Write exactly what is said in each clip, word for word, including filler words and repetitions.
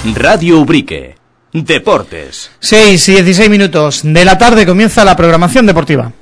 Radio Ubrique. Deportes. seis y dieciséis minutos de la tarde comienza la programación deportiva.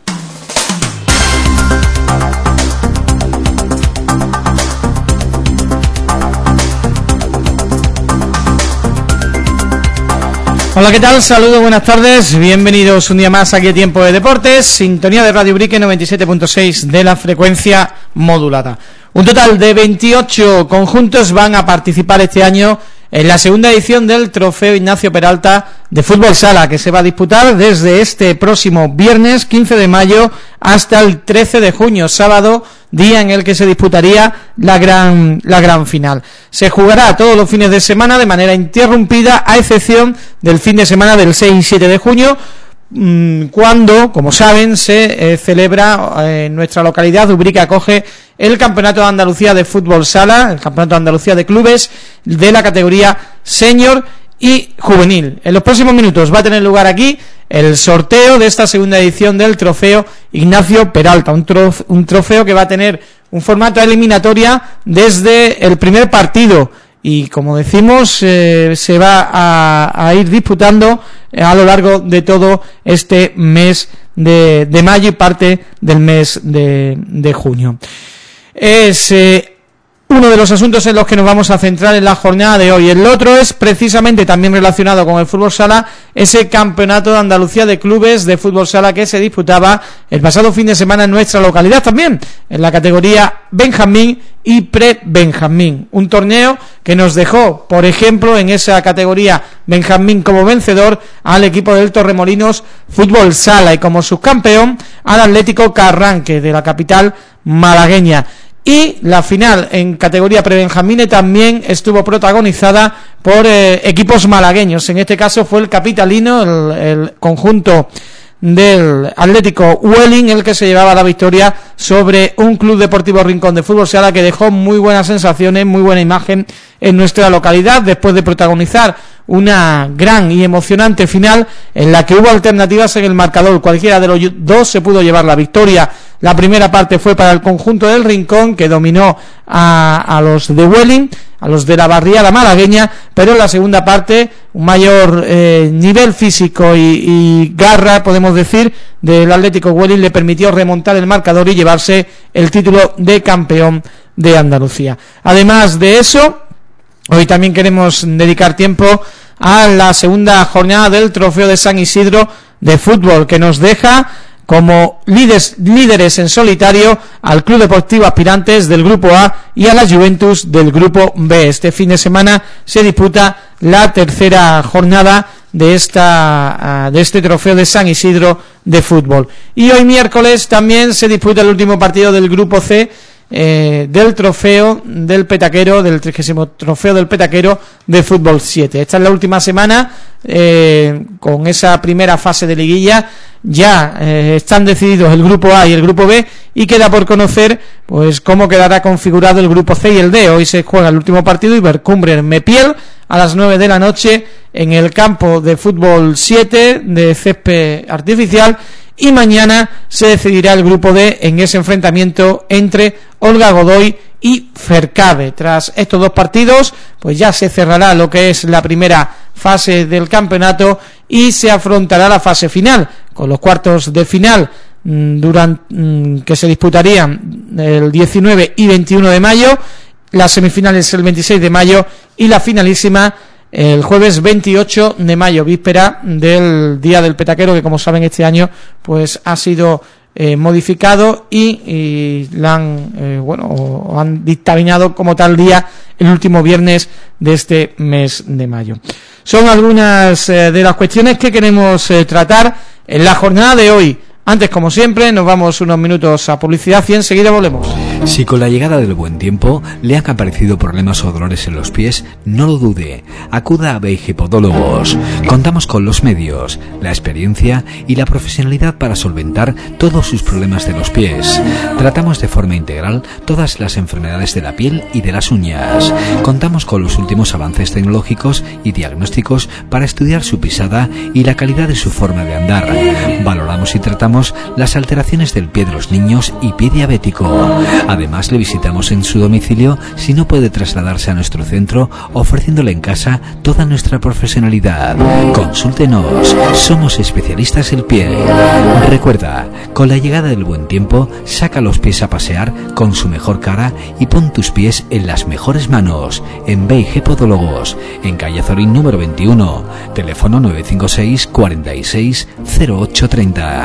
Hola, ¿qué tal? Saludos, buenas tardes, bienvenidos un día más aquí a Tiempo de Deportes, sintonía de Radio Ubrique noventa y siete punto seis de la frecuencia modulada. Un total de veintiocho conjuntos van a participar este año en la segunda edición del Trofeo Ignacio Peralta de Fútbol Sala, que se va a disputar desde este próximo viernes quince de mayo hasta el trece de junio, sábado, día en el que se disputaría la gran la gran final. Se jugará todos los fines de semana de manera interrumpida, a excepción del fin de semana del seis y siete de junio, cuando, como saben, se eh, celebra eh, en nuestra localidad. Ubrique acoge el Campeonato de Andalucía de Fútbol Sala, el Campeonato de Andalucía de Clubes de la categoría Senior y Juvenil. En los próximos minutos va a tener lugar aquí el sorteo de esta segunda edición del Trofeo Ignacio Peralta, un, trof, un trofeo que va a tener un formato de eliminatoria desde el primer partido. Y como decimos, eh, se va a, a ir disputando a lo largo de todo este mes de, de mayo y parte del mes de, de junio. Es eh, uno de los asuntos en los que nos vamos a centrar en la jornada de hoy. El otro es precisamente también relacionado con el fútbol sala, ese Campeonato de Andalucía de Clubes de Fútbol Sala que se disputaba el pasado fin de semana en nuestra localidad también, en la categoría Benjamín y Pre-Benjamín. Un torneo que nos dejó, por ejemplo, en esa categoría Benjamín como vencedor al equipo del Torremolinos Fútbol Sala y como subcampeón al Atlético Carranque de la capital malagueña. Y la final en categoría prebenjamín también estuvo protagonizada por eh, equipos malagueños. En este caso fue el capitalino, el, el conjunto del Atlético Huelin, el que se llevaba la victoria sobre un Club Deportivo Rincón de Fútbol Sala que dejó muy buenas sensaciones, muy buena imagen en nuestra localidad después de protagonizar una gran y emocionante final en la que hubo alternativas en el marcador. Cualquiera de los dos se pudo llevar la victoria. La primera parte fue para el conjunto del Rincón, que dominó a, a los de Huelin, a los de la barriada malagueña, pero en la segunda parte un mayor eh, nivel físico y, y garra, podemos decir, del Atlético Huelin le permitió remontar el marcador y llevarse el título de campeón de Andalucía. Además de eso, hoy también queremos dedicar tiempo a la segunda jornada del Trofeo de San Isidro de fútbol, que nos deja como líderes, líderes en solitario al Club Deportivo Aspirantes del Grupo A y a la Juventus del Grupo B. Este fin de semana se disputa la tercera jornada de esta de este Trofeo de San Isidro de fútbol. Y hoy miércoles también se disputa el último partido del Grupo C, Eh, del trofeo del Petaquero, del trigésimo trofeo del Petaquero de fútbol siete. Esta es la última semana eh, con esa primera fase de liguilla. Ya eh, están decididos el grupo A y el grupo B y queda por conocer pues cómo quedará configurado el grupo C y el D. Hoy se juega el último partido, Ibercumbres Mepiel, a las nueve de la noche en el campo de fútbol siete de césped artificial. Y mañana se decidirá el grupo D en ese enfrentamiento entre Olga Godoy y Fercabe. Tras estos dos partidos, pues ya se cerrará lo que es la primera fase del campeonato y se afrontará la fase final, con los cuartos de final durante, que se disputarían el diecinueve y veintiuno de mayo, las semifinales el veintiséis de mayo y la finalísima el jueves veintiocho de mayo, víspera del Día del Petaquero, que como saben este año pues ha sido eh, modificado y, y la han eh, bueno han dictaminado como tal día el último viernes de este mes de mayo. Son algunas eh, de las cuestiones que queremos eh, tratar en la jornada de hoy. Antes, como siempre, nos vamos unos minutos a publicidad y enseguida volvemos. Si con la llegada del buen tiempo le han aparecido problemas o dolores en los pies, no lo dude, acuda a Beige-Podólogos. Contamos con los medios, la experiencia y la profesionalidad para solventar todos sus problemas de los pies. Tratamos de forma integral todas las enfermedades de la piel y de las uñas. Contamos con los últimos avances tecnológicos y diagnósticos para estudiar su pisada y la calidad de su forma de andar. Valoramos y tratamos las alteraciones del pie de los niños y pie diabético. Además, le visitamos en su domicilio si no puede trasladarse a nuestro centro, ofreciéndole en casa toda nuestra profesionalidad. Consúltenos, somos especialistas en piel. Recuerda, con la llegada del buen tiempo, saca los pies a pasear con su mejor cara y pon tus pies en las mejores manos. En B y G Podólogos, en calle Azorín número veintiuno, teléfono nueve cinco seis, cuarenta y seis, cero ocho treinta.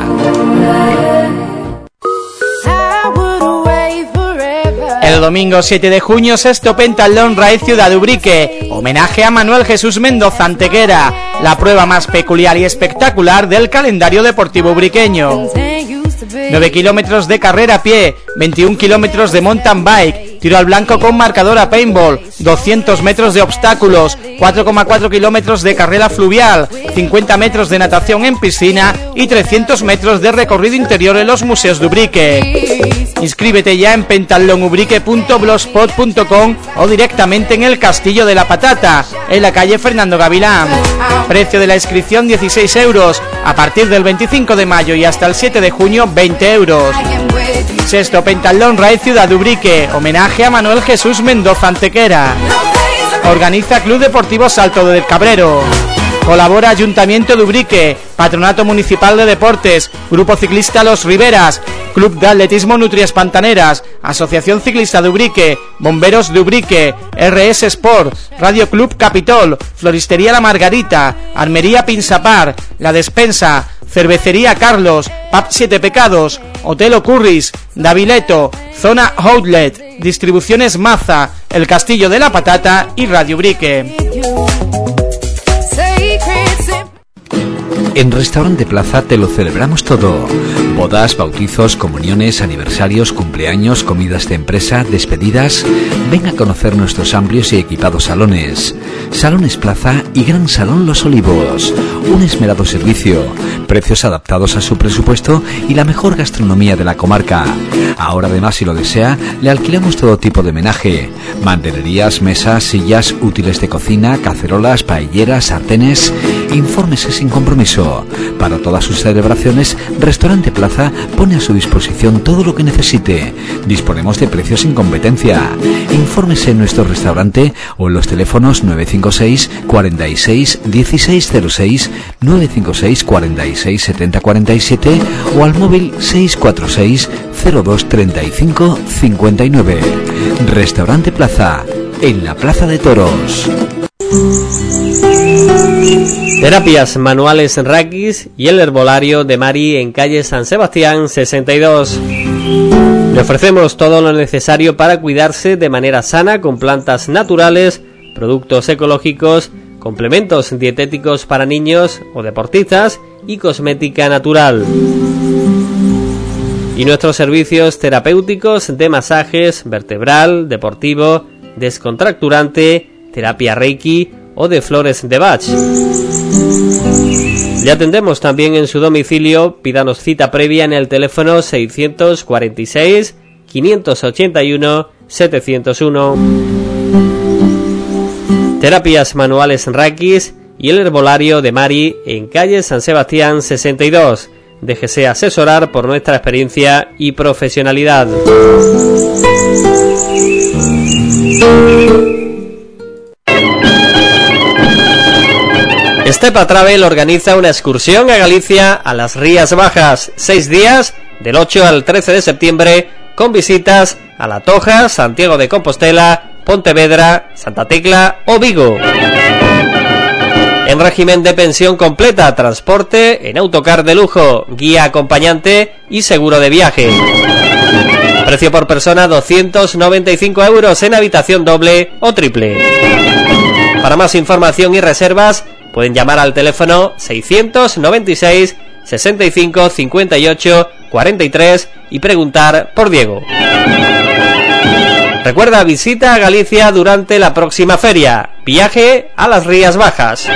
El domingo siete de junio, sexto Pentalón Raíz Ciudad de Ubrique, homenaje a Manuel Jesús Mendoza Antequera, la prueba más peculiar y espectacular del calendario deportivo ubriqueño. nueve kilómetros de carrera a pie, veintiún kilómetros de mountain bike, tiro al blanco con marcador a paintball, doscientos metros de obstáculos, cuatro coma cuatro kilómetros de carrera fluvial, cincuenta metros de natación en piscina y trescientos metros de recorrido interior en los museos de Ubrique. Inscríbete ya en pentalón ubrique punto blogspot punto com o directamente en el Castillo de la Patata, en la calle Fernando Gavilán. Precio de la inscripción dieciséis euros, a partir del veinticinco de mayo y hasta el siete de junio veinte euros. Sexto Pentalón Raíz Ciudad de Ubrique, homenaje a Manuel Jesús Mendoza Antequera. Organiza Club Deportivo Salto del Cabrero. Colabora Ayuntamiento de Ubrique, Patronato Municipal de Deportes, Grupo Ciclista Los Riberas, Club de Atletismo Nutrias Pantaneras, Asociación Ciclista de Ubrique, Bomberos de Ubrique, R S Sport, Radio Club Capitol, Floristería La Margarita, Armería Pinsapar, La Despensa, Cervecería Carlos, Pub Siete Pecados, Hotel Ocurris, Davileto, Zona Outlet, Distribuciones Maza, El Castillo de la Patata y Radio Ubrique. En Restaurante Plaza te lo celebramos todo. Bodas, bautizos, comuniones, aniversarios, cumpleaños, comidas de empresa, despedidas. Ven a conocer nuestros amplios y equipados salones. Salones Plaza y Gran Salón Los Olivos. Un esmerado servicio, precios adaptados a su presupuesto y la mejor gastronomía de la comarca. Ahora además, si lo desea, le alquilamos todo tipo de menaje. Mantelerías, mesas, sillas, útiles de cocina, cacerolas, paelleras, sartenes. Infórmese sin compromiso. Para todas sus celebraciones, Restaurante Plaza pone a su disposición todo lo que necesite. Disponemos de precios sin competencia. Infórmese en nuestro restaurante o en los teléfonos nueve cinco seis, cuarenta y seis, dieciséis cero seis, nueve cinco seis, cuarenta y seis, setenta cuarenta y siete o al móvil seis cuatro seis, cero dos treinta y cinco cincuenta y nueve. Restaurante Plaza, en la Plaza de Toros. Terapias manuales en Raquis y el herbolario de Mari en calle San Sebastián sesenta y dos. Le ofrecemos todo lo necesario para cuidarse de manera sana con plantas naturales, productos ecológicos, complementos dietéticos para niños o deportistas y cosmética natural. Y nuestros servicios terapéuticos de masajes vertebral, deportivo, descontracturante, terapia Reiki o de flores de Bach. Le atendemos también en su domicilio. Pídanos cita previa en el teléfono seiscientos cuarenta y seis, quinientos ochenta y uno, setecientos uno. Terapias manuales Raquis y el herbolario de Mari en calle San Sebastián sesenta y dos. Déjese asesorar por nuestra experiencia y profesionalidad. Estepa Travel organiza una excursión a Galicia a las Rías Bajas, seis días, del ocho al trece de septiembre, con visitas a La Toja, Santiago de Compostela, Pontevedra, Santa Tecla o Vigo. En régimen de pensión completa, transporte en autocar de lujo, guía acompañante y seguro de viaje. Precio por persona doscientos noventa y cinco euros en habitación doble o triple. Para más información y reservas pueden llamar al teléfono seiscientos noventa y seis, sesenta y cinco, cincuenta y ocho, cuarenta y tres y preguntar por Diego. Recuerda, visita a Galicia durante la próxima feria. Viaje a las Rías Bajas.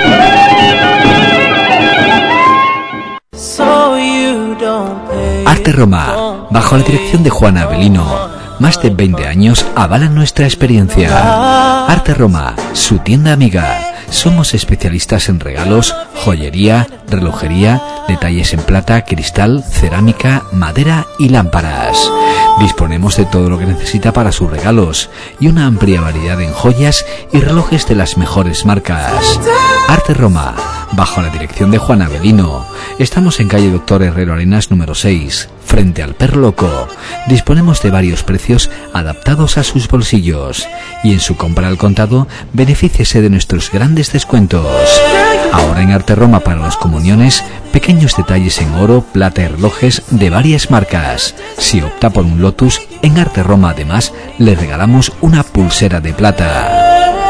Arte Roma, bajo la dirección de Juana Avelino. Más de veinte años avalan nuestra experiencia. Arte Roma, su tienda amiga. Somos especialistas en regalos, joyería, relojería, detalles en plata, cristal, cerámica, madera y lámparas. Disponemos de todo lo que necesita para sus regalos y una amplia variedad en joyas y relojes de las mejores marcas. Arte Roma, bajo la dirección de Juan Avelino. Estamos en calle Doctor Herrero Arenas número seis, frente al Perro Loco. Disponemos de varios precios adaptados a sus bolsillos. Y en su compra al contado, benefíciese de nuestros grandes descuentos. Ahora en Arte Roma para las comuniones, pequeños detalles en oro, plata y relojes de varias marcas. Si opta por un Lotus, en Arte Roma además le regalamos una pulsera de plata.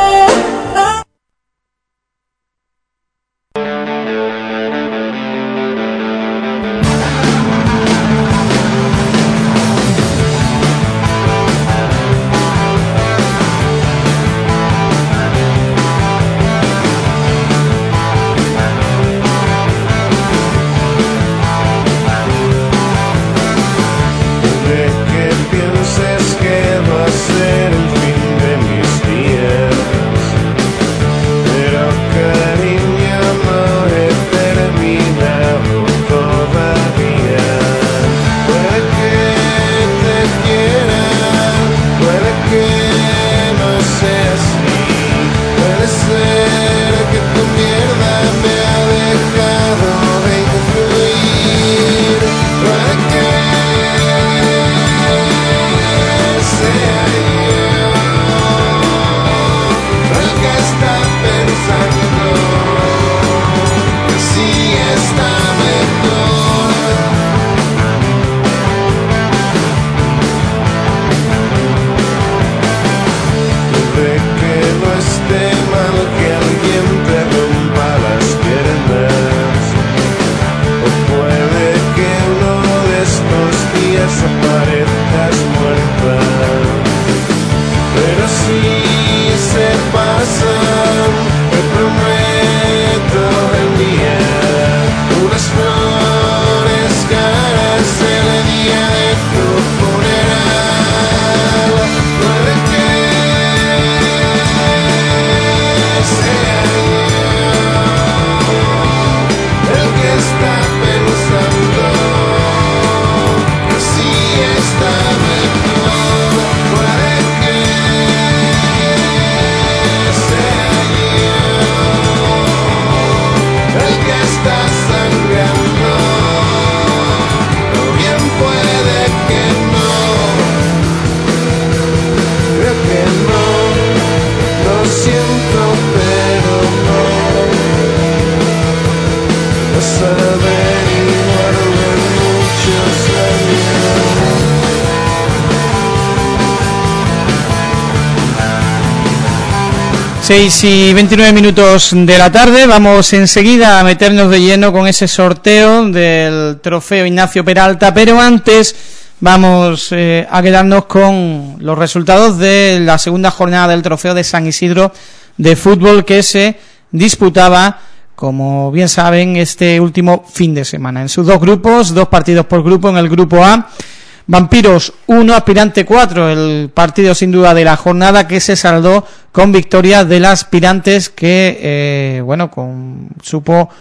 seis y veintinueve minutos de la tarde, vamos enseguida a meternos de lleno con ese sorteo del trofeo Ignacio Peralta, pero antes vamos eh, a quedarnos con los resultados de la segunda jornada del trofeo de San Isidro de fútbol que se disputaba, como bien saben, este último fin de semana. En sus dos grupos, dos partidos por grupo. En el grupo A, Vampiros uno, Aspirante cuatro, el partido sin duda de la jornada que se saldó con victoria del Aspirantes que, eh, bueno, con, supo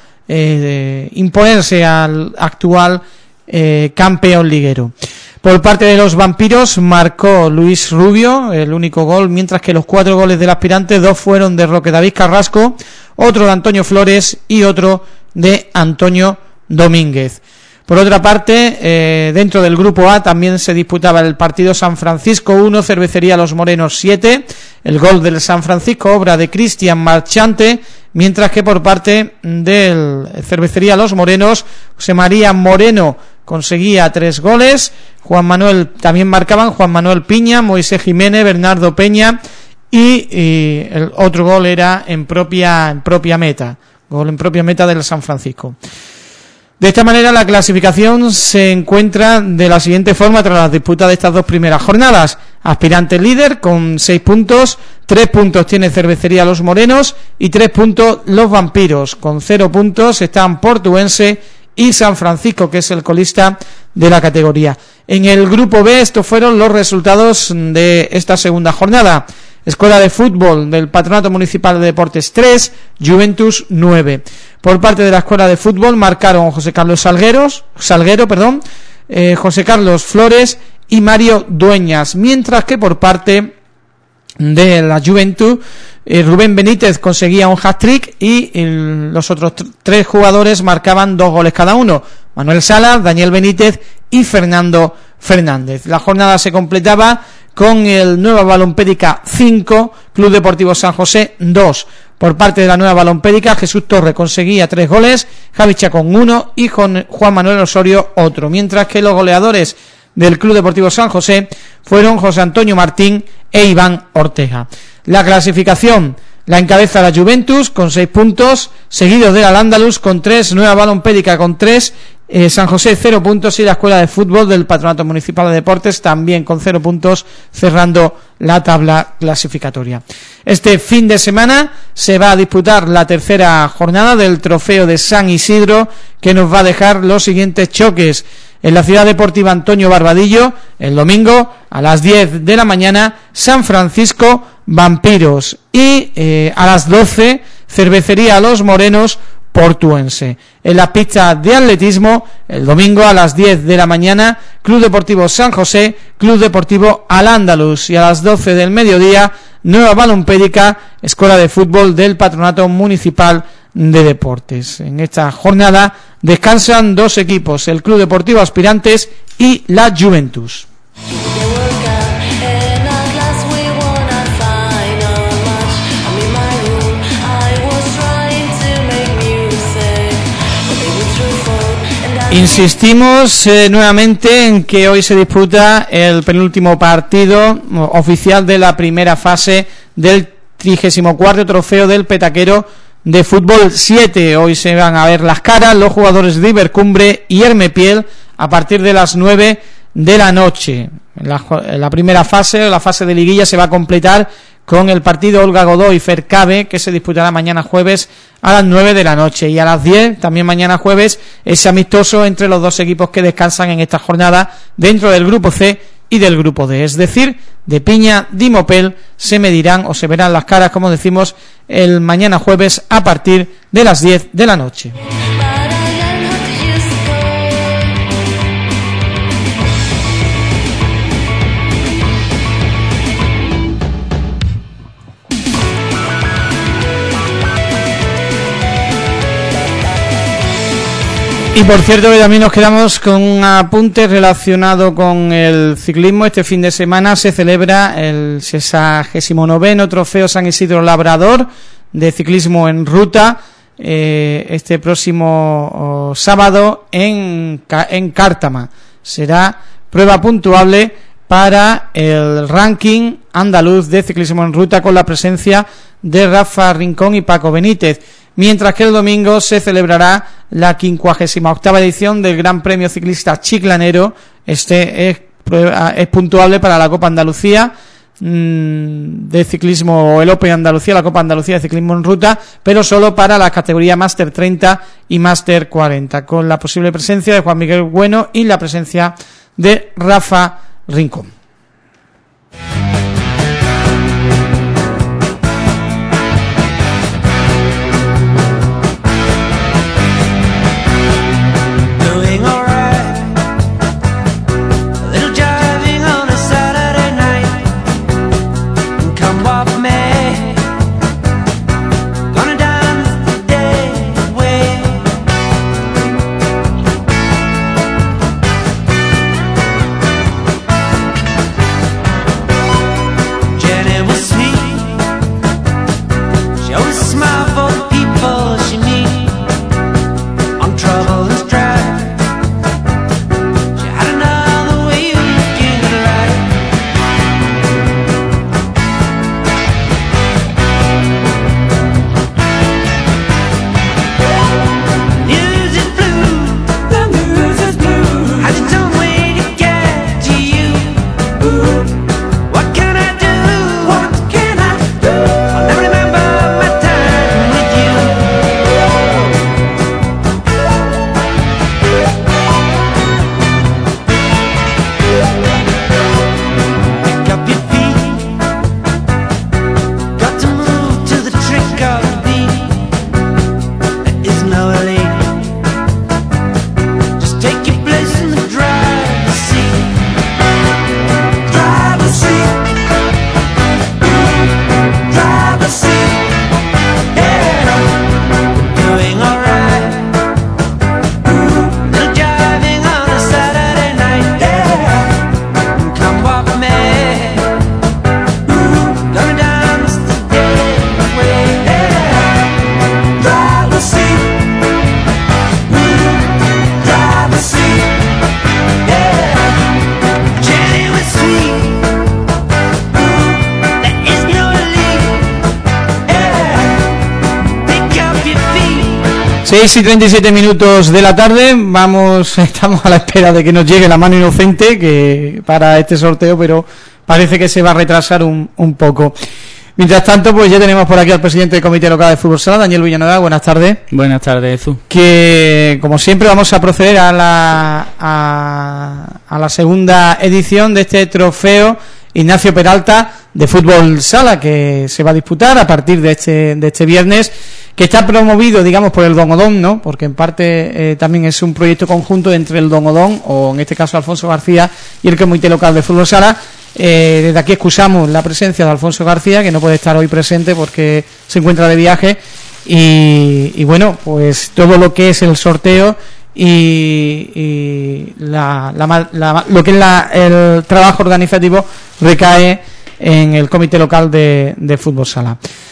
eh, imponerse al actual eh, campeón liguero. Por parte de los Vampiros marcó Luis Rubio el único gol, mientras que los cuatro goles del Aspirante, dos fueron de Roque David Carrasco, otro de Antonio Flores y otro de Antonio Domínguez. Por otra parte, eh, dentro del grupo A también se disputaba el partido San Francisco uno, Cervecería Los Morenos siete, el gol del San Francisco, obra de Cristian Marchante, mientras que por parte del Cervecería Los Morenos, José María Moreno conseguía tres goles, Juan Manuel también marcaban Juan Manuel Piña, Moisés Jiménez, Bernardo Peña y, y el otro gol era en propia, en propia meta, gol en propia meta del San Francisco. De esta manera la clasificación se encuentra de la siguiente forma tras la disputa de estas dos primeras jornadas. Aspirante líder con seis puntos, tres puntos tiene Cervecería Los Morenos y tres puntos los Vampiros. Con cero puntos están Portuense y San Francisco, que es el colista de la categoría. En el grupo B estos fueron los resultados de esta segunda jornada. Escuela de Fútbol del Patronato Municipal de Deportes tres, Juventus nueve. Por parte de la Escuela de Fútbol marcaron José Carlos Salgueros, Salguero, perdón, eh, José Carlos Flores y Mario Dueñas, mientras que por parte de la Juventud eh, Rubén Benítez conseguía un hat-trick y el, los otros t- tres jugadores marcaban dos goles cada uno, Manuel Salas, Daniel Benítez y Fernando Fernández. La jornada se completaba con el Nueva Balompédica cinco, Club Deportivo San José dos. Por parte de la Nueva Balompédica, Jesús Torre conseguía tres goles, Javi Chacón uno y Juan Manuel Osorio otro, mientras que los goleadores del Club Deportivo San José fueron José Antonio Martín e Iván Ortega. La clasificación la encabeza la Juventus con seis puntos, seguidos del Al-Ándalus con tres, Nueva Balompédica con tres, eh, San José cero puntos y la Escuela de Fútbol del Patronato Municipal de Deportes también con cero puntos, cerrando la tabla clasificatoria. Este fin de semana se va a disputar la tercera jornada del Trofeo de San Isidro, que nos va a dejar los siguientes choques. En la Ciudad Deportiva Antonio Barbadillo, el domingo a las diez de la mañana, San Francisco Vampiros, y eh, a las doce, Cervecería Los Morenos Portuense. En la pista de atletismo, el domingo a las diez de la mañana, Club Deportivo San José, Club Deportivo Al-Ándalus, y a las doce del mediodía, Nueva Balompédica, Escuela de Fútbol del Patronato Municipal de Deportes. En esta jornada descansan dos equipos, el Club Deportivo Aspirantes y la Juventus. Insistimos eh, nuevamente en que hoy se disputa el penúltimo partido oficial de la primera fase del trigésimo cuarto Trofeo del Petaquero de Fútbol siete. Hoy se van a ver las caras los jugadores de Ibercumbre y Hermepiel a partir de las nueve de la noche. La, la primera fase, la fase de liguilla, se va a completar con el partido Olga Godoy Fercabe, que se disputará mañana jueves a las nueve de la noche, y a las diez, también mañana jueves, ese amistoso entre los dos equipos que descansan en esta jornada dentro del grupo C y del grupo D, es decir, de Piña, Dimopel, se medirán o se verán las caras, como decimos, el mañana jueves a partir de las diez de la noche. Y por cierto que también nos quedamos con un apunte relacionado con el ciclismo. Este fin de semana se celebra el sexagésimo noveno Trofeo San Isidro Labrador de ciclismo en ruta, eh, este próximo oh, sábado en, en Cártama. Será prueba puntuable para el ranking andaluz de ciclismo en ruta, con la presencia de Rafa Rincón y Paco Benítez. Mientras que el domingo se celebrará la quincuagésima octava edición del Gran Premio Ciclista Chiclanero. Este es, es puntuable para la Copa Andalucía mmm, de ciclismo, el Open Andalucía, la Copa Andalucía de ciclismo en ruta, pero solo para la categoría Máster treinta y Máster cuarenta, con la posible presencia de Juan Miguel Bueno y la presencia de Rafa Rincón. seis y treinta y siete minutos de la tarde, vamos, estamos a la espera de que nos llegue la mano inocente que para este sorteo, pero parece que se va a retrasar un, un poco. Mientras tanto, pues ya tenemos por aquí al presidente del Comité Local de Fútbol Sala, Daniel Villanueva. Buenas tardes. Buenas tardes, Jesús. Que, como siempre, vamos a proceder a la a, a la segunda edición de este trofeo Ignacio Peralta de Fútbol Sala, que se va a disputar a partir de este de este viernes, que está promovido, digamos, por el Don Odón, ¿no? Porque en parte eh, también es un proyecto conjunto entre el Don Odón, o en este caso Alfonso García, y el Comité Local de Fútbol Sala. Eh, desde aquí excusamos la presencia de Alfonso García, que no puede estar hoy presente porque se encuentra de viaje, y, y bueno, pues todo lo que es el sorteo y, y la, la, la, lo que es la, el trabajo organizativo recae en el Comité Local de, de Fútbol Sala.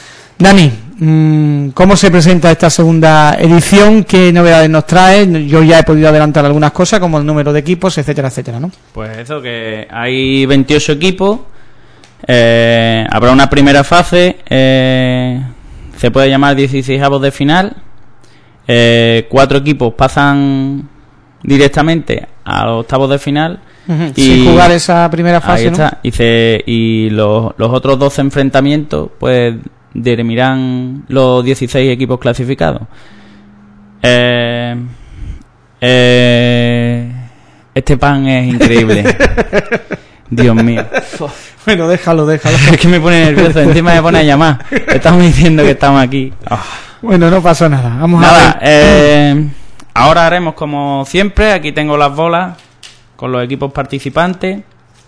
Dani, ¿cómo se presenta esta segunda edición? ¿Qué novedades nos trae? Yo ya he podido adelantar algunas cosas, como el número de equipos, etcétera, etcétera, ¿no? Pues eso, que hay veintiocho equipos, eh, habrá una primera fase, eh, se puede llamar dieciseisavos de final, eh, cuatro equipos pasan directamente a los octavos de final. Uh-huh. Y sin jugar esa primera fase, ahí está, ¿no? y, se, y los, los otros doce enfrentamientos, pues dirimirán los dieciséis equipos clasificados. Eh, eh, este pan es increíble. Dios mío. Bueno, déjalo, déjalo. Es que me pone nervioso. Encima me pone a llamar. Estamos diciendo que estamos aquí. Oh. Bueno, no pasa nada. Vamos nada, a ver. Eh, ahora haremos como siempre. Aquí tengo las bolas con los equipos participantes.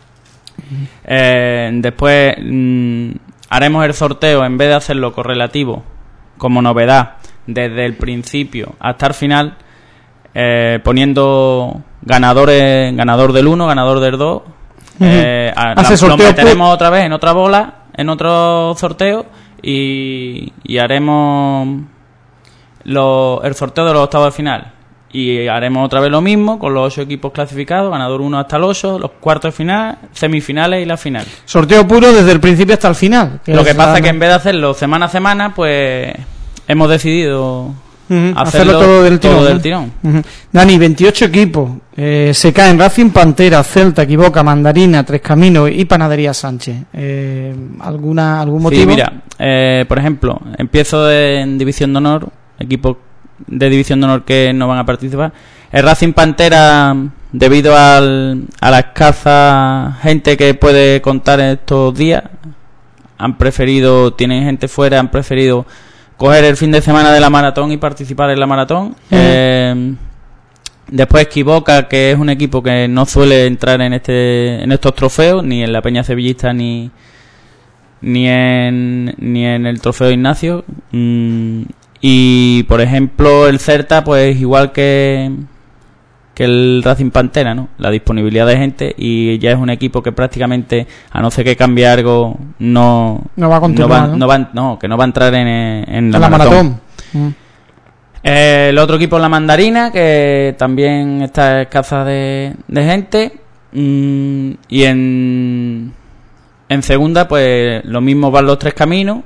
Eh, después mmm, haremos el sorteo, en vez de hacerlo correlativo como novedad desde el principio hasta el final, eh, poniendo ganadores, ganador del uno, ganador del dos. Uh-huh. eh, lo meteremos otra vez en otra bola, en otro sorteo, y, y haremos lo, el sorteo de los octavos de final. Y haremos otra vez lo mismo con los ocho equipos clasificados, ganador uno hasta el ocho, los cuartos de final, semifinales y la final. Sorteo puro desde el principio hasta el final. Que lo que pasa es que en vez de hacerlo semana a semana, pues hemos decidido uh-huh. hacerlo, hacerlo todo del tirón. Todo del tirón. Uh-huh. Dani, veintiocho equipos. Eh, se caen Racing Pantera, Celta, Equivoca, Mandarina, Tres Caminos y Panadería Sánchez. Eh, ¿alguna algún motivo? Sí, mira, eh, por ejemplo, empiezo en División de Honor, equipo de División de Honor que no van a participar. El Racing Pantera, debido al, a la escasa gente que puede contar en estos días, han preferido, tienen gente fuera, han preferido coger el fin de semana de la maratón y participar en la maratón. Uh-huh. Eh, después Equivoca, que es un equipo que no suele entrar en este en estos trofeos, ni en la Peña Sevillista ni ni en ni en el Trofeo Ignacio. Mm, y por ejemplo el Celta, pues igual que que el Racing Pantera, ¿no? La disponibilidad de gente, y ya es un equipo que prácticamente, a no ser que cambie algo, no no va a continuar, no va, ¿no? No, va, no, que no va a entrar en, en la, la maratón, maratón. Mm. Eh, el otro equipo es la Mandarina, que también está escasa de, de gente. Mm, y en en segunda, pues lo mismo van los Tres Caminos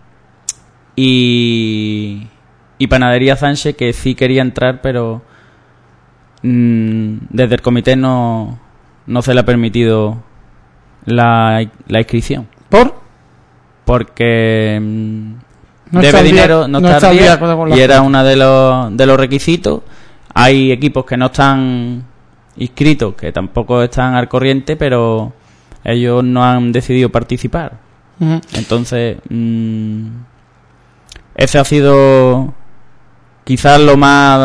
y y Panadería Sánchez, que sí quería entrar, pero mmm, desde el comité no no se le ha permitido la, la inscripción. ¿Por? Porque mmm, no debe dinero, día, no, no está al día, día y era uno de los de los requisitos. Hay equipos que no están inscritos, que tampoco están al corriente, pero ellos no han decidido participar. Uh-huh. Entonces, mmm, ese ha sido quizás lo más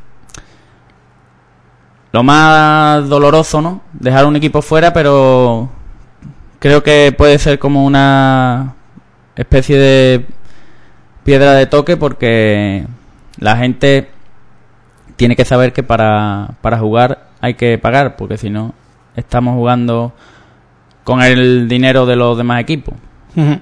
lo más doloroso, ¿no? Dejar un equipo fuera, pero creo que puede ser como una especie de piedra de toque, porque la gente tiene que saber que para, para jugar hay que pagar, porque si no estamos jugando con el dinero de los demás equipos. Uh-huh.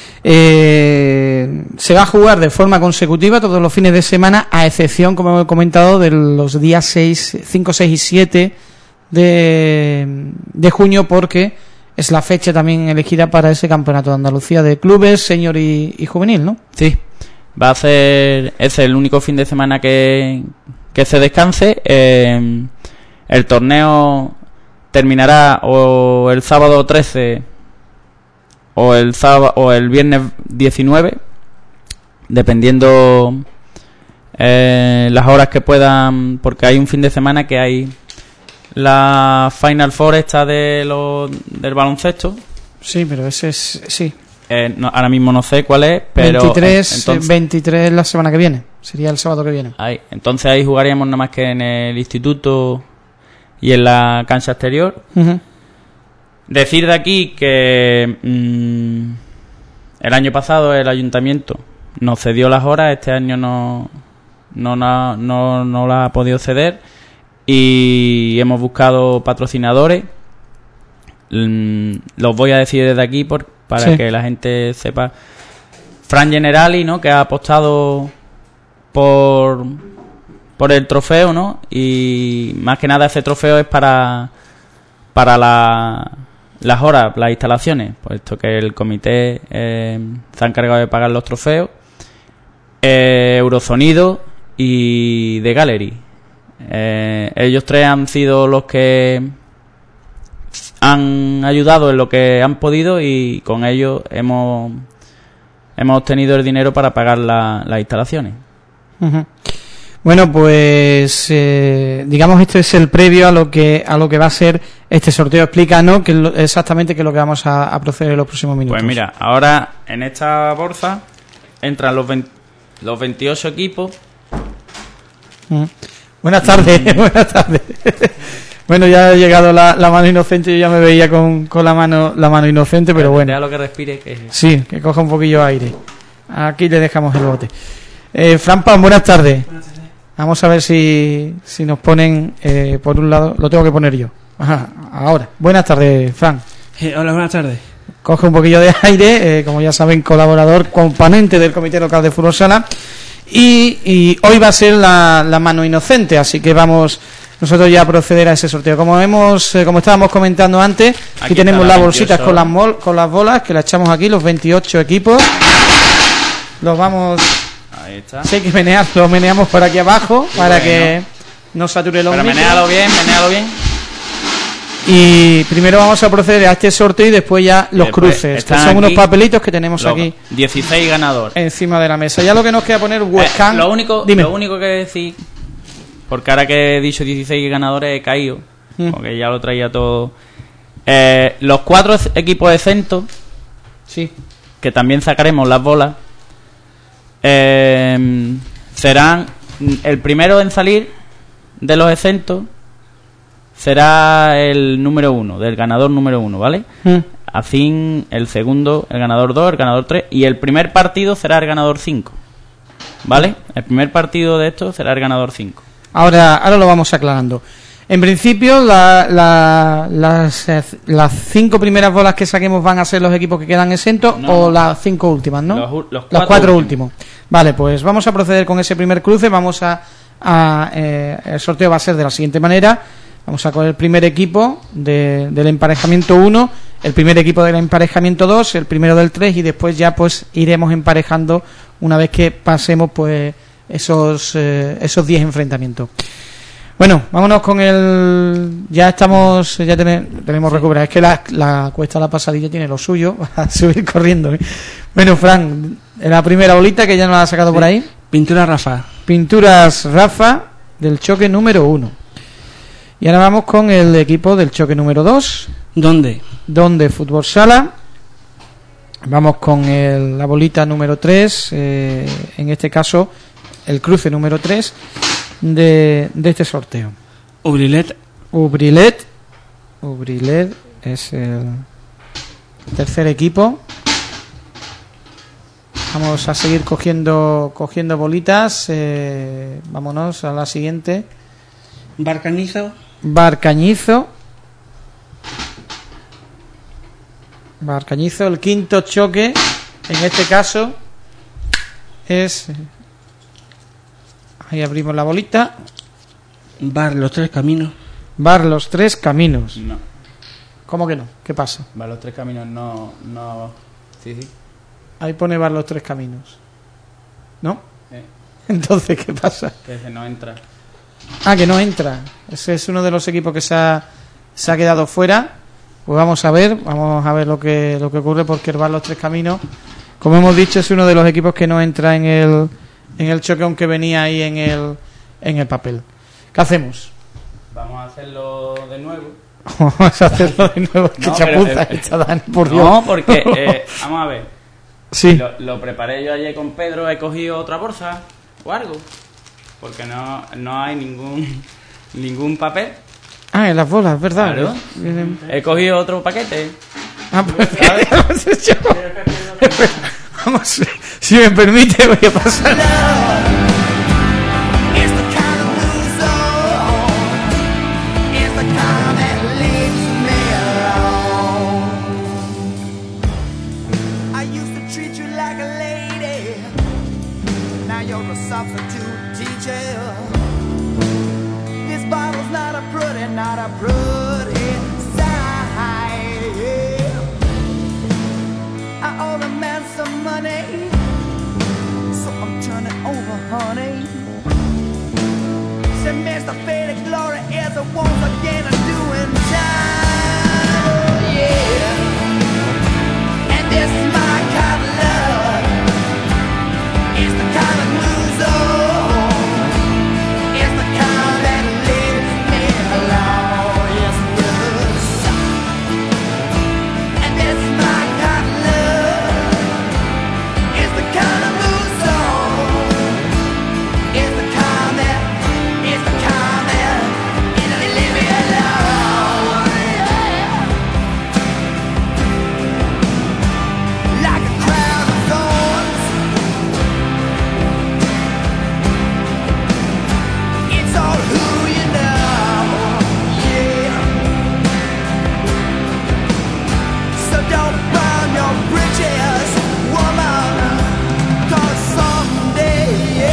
Eh, se va a jugar de forma consecutiva todos los fines de semana, a excepción, como he comentado, de los días seis, cinco, seis y siete de, de junio, porque es la fecha también elegida para ese campeonato de Andalucía de clubes, senior y, y juvenil, ¿no? Sí. va a ser ese el único fin de semana que, que se descanse. Eh, el torneo terminará o el sábado trece o el sábado o el viernes diecinueve, dependiendo eh, las horas que puedan, porque hay un fin de semana que hay la Final Four esta de los del baloncesto. Sí, pero ese es sí. Eh, no, ahora mismo no sé cuál es, pero veintitrés, eh, entonces, veintitrés la semana que viene. Sería el sábado que viene. Ahí, entonces ahí jugaríamos nada más que en el instituto y en la cancha exterior. Uh-huh. Decir de aquí que mmm, el año pasado el ayuntamiento nos cedió las horas, este año no no no no, no las ha podido ceder y hemos buscado patrocinadores. Mm, los voy a decir desde aquí por, para sí. que la gente sepa. Fran Generali, ¿no?, que ha apostado por por el trofeo, ¿no? Y más que nada ese trofeo es para para la, las horas, las instalaciones, puesto que el comité eh, se ha encargado de pagar los trofeos. eh, Eurosonido y The Gallery, eh, ellos tres han sido los que han ayudado en lo que han podido y con ellos hemos hemos obtenido el dinero para pagar la, las instalaciones. Uh-huh. Bueno, pues eh, digamos esto es el previo a lo que a lo que va a ser este sorteo. Explícanos que lo, exactamente qué es lo que vamos a, a proceder en los próximos minutos. Pues mira, ahora en esta bolsa entran los veinte, los veintiocho equipos. Uh-huh. Buenas tardes, uh-huh. buenas tardes. Bueno, ya ha llegado la, la mano inocente. Yo ya me veía con, con la mano la mano inocente, pero bueno. Deja lo que respire. Que... Sí, que coja un poquillo de aire. Aquí le dejamos el bote. Eh, Fran Pan, buenas tardes. Buenas tardes. Vamos a ver si, si nos ponen, eh, por un lado, lo tengo que poner yo. Ajá, ahora. Buenas tardes, Fran. Eh, hola, buenas tardes. Coge un poquillo de aire, eh, como ya saben, colaborador, componente del Comité Local de Fútbol Sala. Y, y hoy va a ser la, la mano inocente, así que vamos... Nosotros ya a proceder a ese sorteo. Como hemos, eh, como estábamos comentando antes, aquí, aquí tenemos las bolsitas con las mol, con las bolas que las echamos aquí, los veintiocho equipos. Los vamos, ahí está. Sí, hay que menear, los meneamos por aquí abajo sí, para bueno. que no sature los micros. Pero menealo bien, menealo bien. Y primero vamos a proceder a este sorteo y después ya los después cruces, que son unos papelitos que tenemos los aquí. dieciséis ganadores. Encima de la mesa. Ya lo que nos queda poner webcam. Eh, lo único, Dime. Lo único que decir, porque ahora que he dicho dieciséis ganadores he caído, mm. porque ya lo traía todo. Eh, los cuatro equipos exentos, sí, que también sacaremos las bolas, eh, serán el primero en salir de los exentos será el número uno, del ganador número uno, ¿vale? Mm. Así el segundo, el ganador dos, el ganador tres, y el primer partido será el ganador cinco, ¿vale? El primer partido de esto será el ganador cinco. Ahora, ahora lo vamos aclarando. En principio, la, la, las, las cinco primeras bolas que saquemos van a ser los equipos que quedan exentos, no, o las cinco últimas, ¿no? Los, los cuatro, los cuatro últimos. últimos. Vale, pues vamos a proceder con ese primer cruce. Vamos a, a eh, el sorteo va a ser de la siguiente manera. Vamos a con el primer equipo de, del emparejamiento uno, el primer equipo del emparejamiento dos, el primero del tres, y después ya pues iremos emparejando una vez que pasemos pues esos eh, esos diez enfrentamientos. Bueno, vámonos con el... Ya estamos, ya tenemos, tenemos sí. recuperado. Es que la, la cuesta la pasadilla tiene lo suyo, a subir corriendo, ¿eh? Bueno, Fran, la primera bolita que ya nos la ha sacado sí. por ahí. Pintura Rafa. Pinturas Rafa del choque número uno. Y ahora vamos con el equipo del choque número dos. ¿Dónde? Donde Fútbol Sala. Vamos con el, la bolita número tres, eh, en este caso el cruce número tres de, de este sorteo. Ubrilet. Ubrilet. Ubrilet es el tercer equipo. Vamos a seguir cogiendo cogiendo bolitas. Eh, vámonos a la siguiente. Barcañizo. Barcañizo. Barcañizo, el quinto choque, en este caso es... Ahí abrimos la bolita. Bar Los Tres Caminos. Bar Los Tres Caminos. No. ¿Cómo que no? ¿Qué pasa? Bar Los Tres Caminos no... no... Sí, sí. Ahí pone Bar Los Tres Caminos. ¿no? Sí. Entonces, ¿qué pasa? Que ese no entra. Ah, que no entra. Ese es uno de los equipos que se ha, se ha quedado fuera. Pues vamos a ver, vamos a ver lo que lo que ocurre, porque el Bar Los Tres Caminos, como hemos dicho, es uno de los equipos que no entra en el en el choque, aunque venía ahí en el en el papel. ¿Qué hacemos? Vamos a hacerlo de nuevo. Vamos a hacerlo de nuevo. Qué No, chapuza pero, eh, esta, Dani, por Dios. No, porque, eh, vamos a ver. Sí. Lo, lo preparé yo ayer con Pedro, he cogido otra bolsa o algo. Porque no, no hay ningún ningún papel. Ah, en las bolas, ¿verdad? Claro. Vienen- He cogido otro paquete. Ah, pues, yo- Vamos, si me permite, voy a pasar. It's the kind of blues on. It's the kind that leaves me alone. I used to treat you like a lady. Now you're a substitute teacher. This bottle's not a pretty, not a pretty sight. I owe the man some money, so I'm turning over, honey. Say, Mister Faded Glory is a once again a doing time, oh yeah. And this is my kind of love. It's the kind of blues on. It's the kind that leaves me alone. Yes, it does. And this is my kind of love. It's the kind of blues on. It's the kind that, it's the kind that, and they leave me alone. Like a crown of thorns, it's all who you know, yeah. So don't burn your bridges, woman, 'cause someday,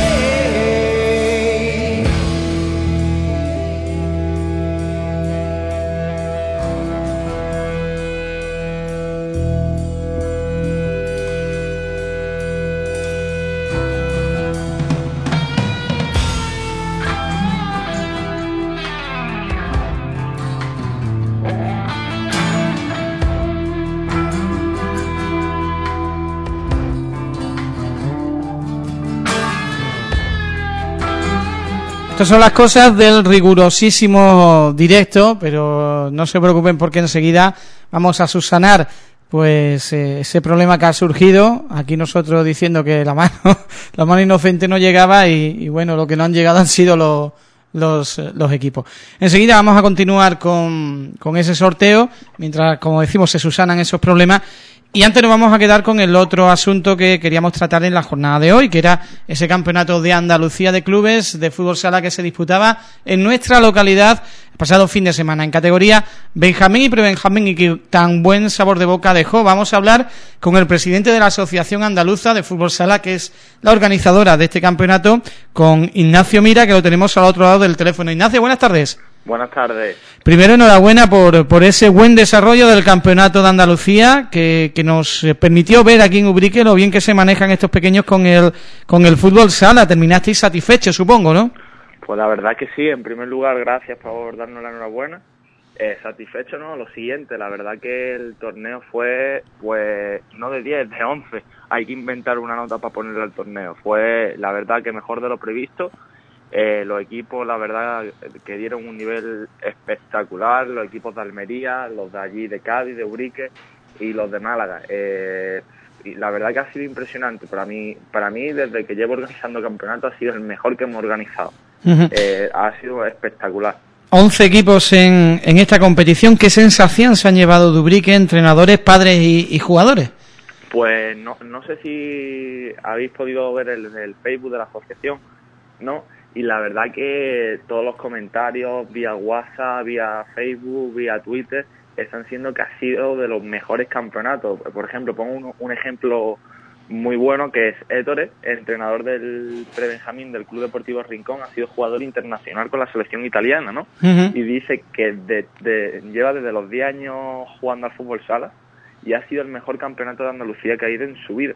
Estas son las cosas del rigurosísimo directo, pero no se preocupen porque enseguida vamos a subsanar pues eh, ese problema que ha surgido. Aquí nosotros diciendo que la mano la mano inocente no llegaba y, y bueno, lo que no han llegado han sido los los, los equipos. Enseguida vamos a continuar con, con ese sorteo, mientras, como decimos, se subsanan esos problemas. Y antes nos vamos a quedar con el otro asunto que queríamos tratar en la jornada de hoy, que era ese campeonato de Andalucía de clubes de fútbol sala que se disputaba en nuestra localidad el pasado fin de semana en categoría Benjamín y Prebenjamín, y que tan buen sabor de boca dejó. Vamos a hablar con el presidente de la Asociación Andaluza de Fútbol Sala, que es la organizadora de este campeonato, con Ignacio Mira, que lo tenemos al otro lado del teléfono. Ignacio, buenas tardes. Buenas tardes. Primero, enhorabuena por, por ese buen desarrollo del Campeonato de Andalucía que, que nos permitió ver aquí en Ubrique lo bien que se manejan estos pequeños con el con el fútbol sala. Terminasteis satisfechos, supongo, ¿no? Pues la verdad que sí. En primer lugar, gracias por darnos la enhorabuena. Eh, satisfecho, ¿no? Lo siguiente, la verdad que el torneo fue, pues, no de diez, de once. Hay que inventar una nota para ponerle al torneo. Fue, la verdad, que mejor de lo previsto. Eh, los equipos, la verdad, que dieron un nivel espectacular, los equipos de Almería, los de allí de Cádiz, de Ubrique y los de Málaga. Eh, y la verdad que ha sido impresionante. Para mí, para mí desde que llevo organizando campeonatos, ha sido el mejor que hemos organizado. Uh-huh. Eh, ha sido espectacular. once equipos en, en esta competición. ¿Qué sensación se han llevado de Ubrique, entrenadores, padres y, y jugadores? Pues no, no sé si habéis podido ver el, el Facebook de la asociación, ¿no? Y la verdad que todos los comentarios vía WhatsApp, vía Facebook, vía Twitter, están siendo que ha sido de los mejores campeonatos. Por ejemplo, pongo un, un ejemplo muy bueno, que es Ettore, entrenador del Prebenjamín del Club Deportivo Rincón, ha sido jugador internacional con la selección italiana, ¿no? Uh-huh. Y dice que de, de, lleva desde los diez años jugando al fútbol sala y ha sido el mejor campeonato de Andalucía que ha ido en su vida.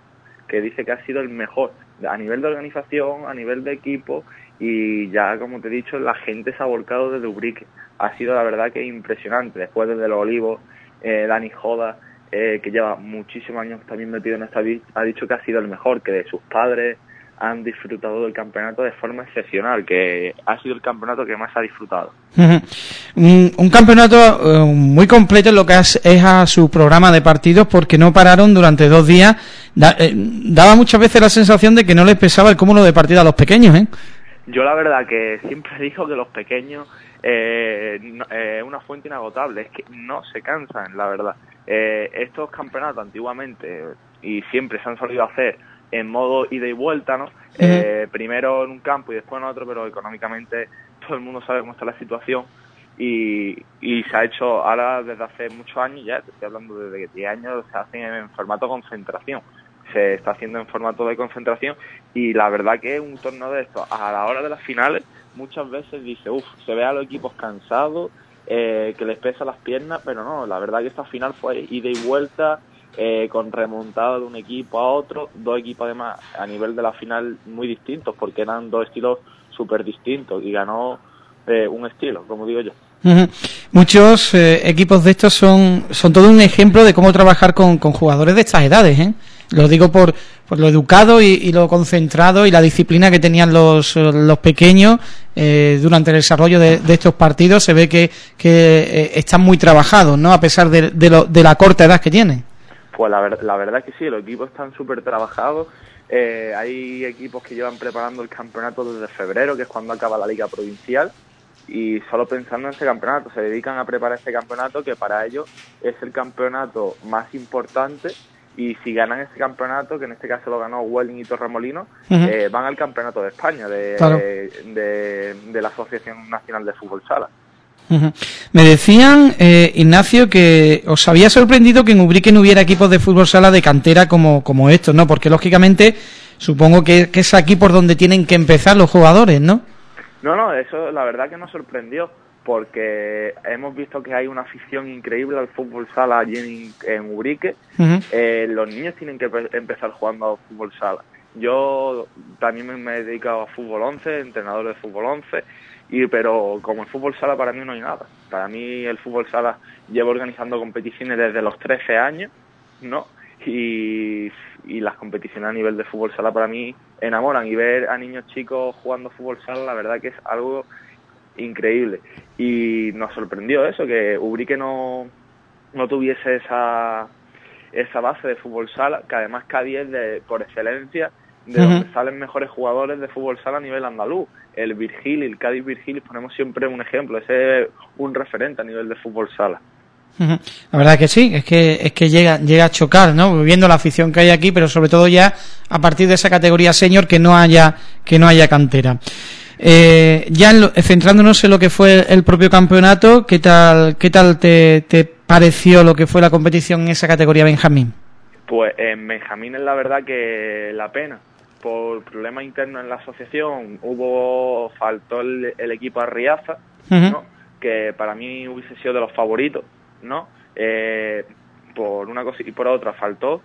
que dice que ha sido el mejor a nivel de organización, a nivel de equipo, y ya, como te he dicho, la gente se ha volcado desde Ubrique. Ha sido la verdad que impresionante. Después desde Los Olivos, eh, Dani Joda, eh, que lleva muchísimos años también metido en esta vida, ha dicho que ha sido el mejor, que de sus padres han disfrutado del campeonato de forma excepcional, que ha sido el campeonato que más ha disfrutado. Uh-huh. un, un campeonato uh, muy completo en lo que es, es a su programa de partidos, porque no pararon durante dos días. Da, eh, daba muchas veces la sensación de que no les pesaba el cúmulo de partidos a los pequeños, ¿eh? Yo la verdad que siempre digo que los pequeños es eh, eh, una fuente inagotable, es que no se cansan, la verdad. Eh, estos campeonatos antiguamente, y siempre se han solido hacer en modo ida y vuelta, ¿no? Uh-huh. Eh, primero en un campo y después en otro, pero económicamente todo el mundo sabe cómo está la situación, y, y se ha hecho ahora desde hace muchos años, ya te estoy hablando desde diez años, se hacen en formato concentración, se está haciendo en formato de concentración, y la verdad que un torneo de estos a la hora de las finales muchas veces dice, uff, se ve a los equipos cansados, eh, que les pesa las piernas, pero no, la verdad que esta final fue ida y vuelta, Eh, con remontada de un equipo a otro, dos equipos además a nivel de la final muy distintos, porque eran dos estilos súper distintos, y ganó eh, un estilo, como digo yo. Uh-huh. Muchos eh, equipos de estos son son todo un ejemplo de cómo trabajar con, con jugadores de estas edades, ¿eh? Lo digo por, por lo educado y, y lo concentrado y la disciplina que tenían los, los pequeños eh, durante el desarrollo de, de estos partidos. Se ve que, que eh, están muy trabajados, ¿no? A pesar de, de, lo, de la corta edad que tienen. Pues la, ver, la verdad es que sí, los equipos están súper trabajados. Eh, hay equipos que llevan preparando el campeonato desde febrero, que es cuando acaba la liga provincial, y solo pensando en ese campeonato, se dedican a preparar este campeonato, que para ellos es el campeonato más importante, y si ganan ese campeonato, que en este caso lo ganó Welling y Torremolinos, uh-huh. eh, van al campeonato de España, de, claro. de, de, de la Asociación Nacional de Fútbol Sala. Uh-huh. Me decían, eh, Ignacio, que os había sorprendido que en Ubrique no hubiera equipos de fútbol sala de cantera como, como estos, ¿no? Porque lógicamente supongo que, que es aquí por donde tienen que empezar los jugadores, ¿no? No, no, eso la verdad que nos sorprendió, porque hemos visto que hay una afición increíble al fútbol sala allí en, en Ubrique. Uh-huh. Eh, los niños tienen que pe- empezar jugando a fútbol sala. Yo también me, me he dedicado a fútbol once, entrenador de fútbol once, y pero como el fútbol sala para mí no hay nada. Para mí el fútbol sala llevo organizando competiciones desde los trece años, ¿no? Y, y las competiciones a nivel de fútbol sala para mí enamoran, y ver a niños chicos jugando fútbol sala la verdad que es algo increíble. Y nos sorprendió eso, que Ubrique no, no tuviese esa, esa base de fútbol sala, que además Cádiz es de, por excelencia de uh-huh. donde salen mejores jugadores de fútbol sala a nivel andaluz. El Virgil, el Cádiz Virgil, ponemos siempre un ejemplo, ese es un referente a nivel de fútbol sala. Uh-huh. La verdad que sí, es que es que llega llega a chocar, ¿no? Viendo la afición que hay aquí, pero sobre todo ya a partir de esa categoría senior que no haya que no haya cantera. Eh, ya en lo, centrándonos en lo que fue el propio campeonato, ¿qué tal qué tal te, te pareció lo que fue la competición en esa categoría Benjamín? Pues en Benjamín es la verdad que la pena. Por problemas internos en la asociación hubo faltó el, el equipo Arriaza, uh-huh. ¿no? Que para mí hubiese sido de los favoritos, ¿no? Eh, por una cosa y por otra faltó,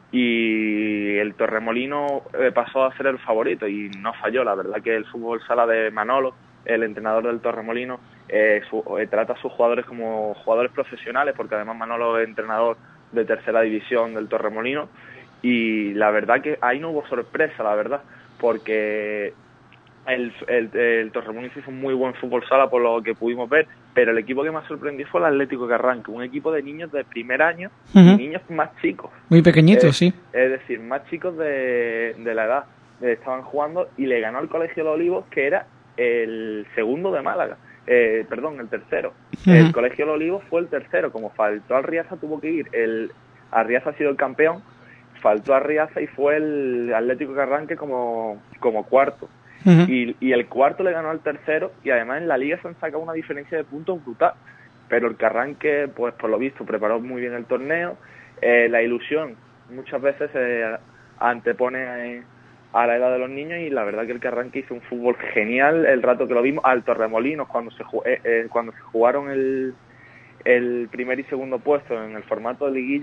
y el Torremolino eh, pasó a ser el favorito y no falló. La verdad que el fútbol sala de Manolo, el entrenador del Torremolino, eh, su, eh, trata a sus jugadores como jugadores profesionales, porque además Manolo es entrenador de tercera división del Torremolino. Y la verdad que ahí no hubo sorpresa, la verdad, porque el, el, el Torremolinos hizo un muy buen fútbol sala por lo que pudimos ver, pero el equipo que más sorprendió fue el Atlético Carranque, un equipo de niños de primer año, uh-huh. y niños más chicos. Muy pequeñitos, eh, sí. Es decir, más chicos de, de la edad. Estaban jugando y le ganó el Colegio de los Olivos, que era el segundo de Málaga. Eh, perdón, el tercero. Uh-huh. El Colegio de los Olivos fue el tercero. Como faltó Arriaza, tuvo que ir. El Arriaza ha sido el campeón, faltó Arriaza y fue el Atlético Carranque como, como cuarto. Uh-huh. Y, y el cuarto le ganó al tercero, y además en la liga se han sacado una diferencia de puntos brutal. Pero el Carranque, pues por lo visto, preparó muy bien el torneo. Eh, la ilusión muchas veces se eh, antepone a la edad de los niños, y la verdad que el Carranque hizo un fútbol genial el rato que lo vimos. Al Torremolinos, cuando se, eh, eh, cuando se jugaron el, el primer y segundo puesto en el formato de liguilla,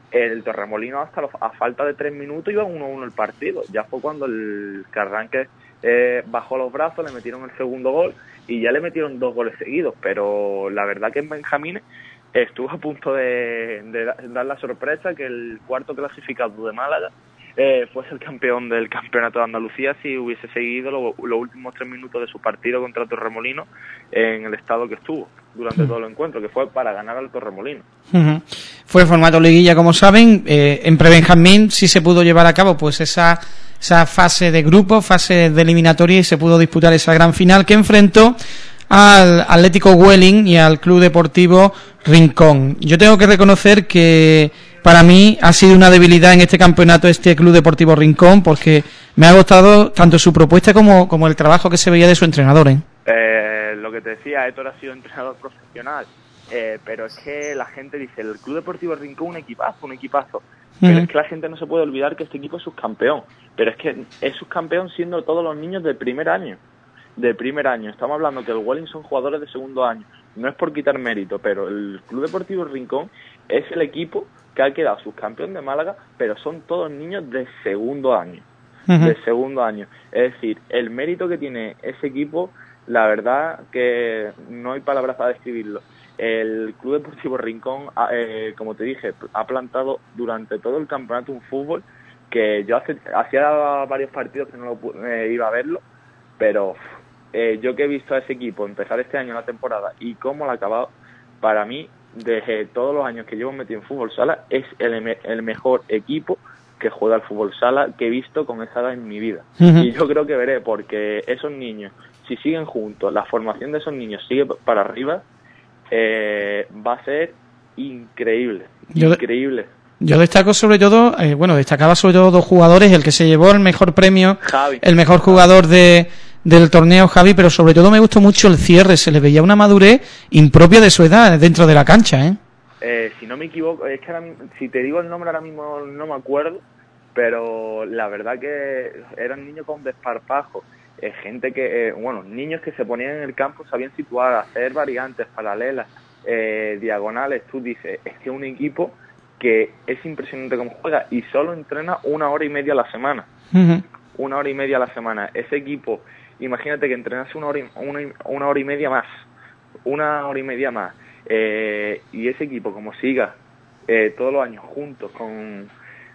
el Torremolinos hasta los, a falta de tres minutos iba uno a uno el partido. Ya fue cuando el Carranque eh, bajó los brazos, le metieron el segundo gol y ya le metieron dos goles seguidos, pero la verdad que en Benjamines estuvo a punto de, de dar la sorpresa que el cuarto clasificado de Málaga eh, fuese el campeón del campeonato de Andalucía si hubiese seguido lo, los últimos tres minutos de su partido contra Torremolinos en el estado que estuvo durante uh-huh. todo el encuentro, que fue para ganar al Torremolinos. Uh-huh. Fue formato liguilla, como saben. Eh, en Prebenjamín sí se pudo llevar a cabo pues esa, esa fase de grupo, fase de eliminatoria, y se pudo disputar esa gran final que enfrentó al Atlético Welling y al Club Deportivo Rincón. Yo tengo que reconocer que para mí ha sido una debilidad en este campeonato este Club Deportivo Rincón, porque me ha gustado tanto su propuesta como, como el trabajo que se veía de su entrenador, ¿eh? Eh, lo que te decía, Héctor ha sido entrenador profesional, eh, pero es que la gente dice, el Club Deportivo Rincón un equipazo, un equipazo, pero uh-huh. es que la gente no se puede olvidar que este equipo es subcampeón, pero es que es subcampeón siendo todos los niños del primer año. de primer año. Estamos hablando que el Welling son jugadores de segundo año. No es por quitar mérito, pero el Club Deportivo Rincón es el equipo que ha quedado subcampeón de Málaga, pero son todos niños de segundo año. Uh-huh. De segundo año. Es decir, el mérito que tiene ese equipo, la verdad que no hay palabras para describirlo. El Club Deportivo Rincón, eh, como te dije, ha plantado durante todo el campeonato un fútbol que yo hace, hacía varios partidos que no lo, eh, iba a verlo, pero Eh, yo que he visto a ese equipo empezar este año la temporada y cómo lo ha acabado, para mí, desde todos los años que llevo metido en fútbol sala, es el, el mejor equipo que juega al fútbol sala que he visto con esa edad en mi vida. Uh-huh. Y yo creo que veré, porque esos niños, si siguen juntos, la formación de esos niños sigue para arriba, eh, va a ser increíble, yo increíble. De... Yo destaco sobre todo, eh, bueno, destacaba sobre todo dos jugadores, el que se llevó el mejor premio, Javi. El mejor jugador de... del torneo, Javi, pero sobre todo me gustó mucho el cierre, se le veía una madurez impropia de su edad dentro de la cancha, ¿eh? Eh, si no me equivoco, es que ahora, si te digo el nombre ahora mismo no me acuerdo, pero la verdad que eran niños con desparpajo, eh, gente que, eh, bueno, niños que se ponían en el campo, sabían situar, hacer variantes, paralelas, eh, diagonales. Tú dices, es que es un equipo que es impresionante cómo juega y solo entrena una hora y media a la semana. Uh-huh. Una hora y media a la semana. Ese equipo, imagínate que entrenase una hora y, una, una hora y media más, una hora y media más, eh, y ese equipo como siga eh, todos los años juntos con,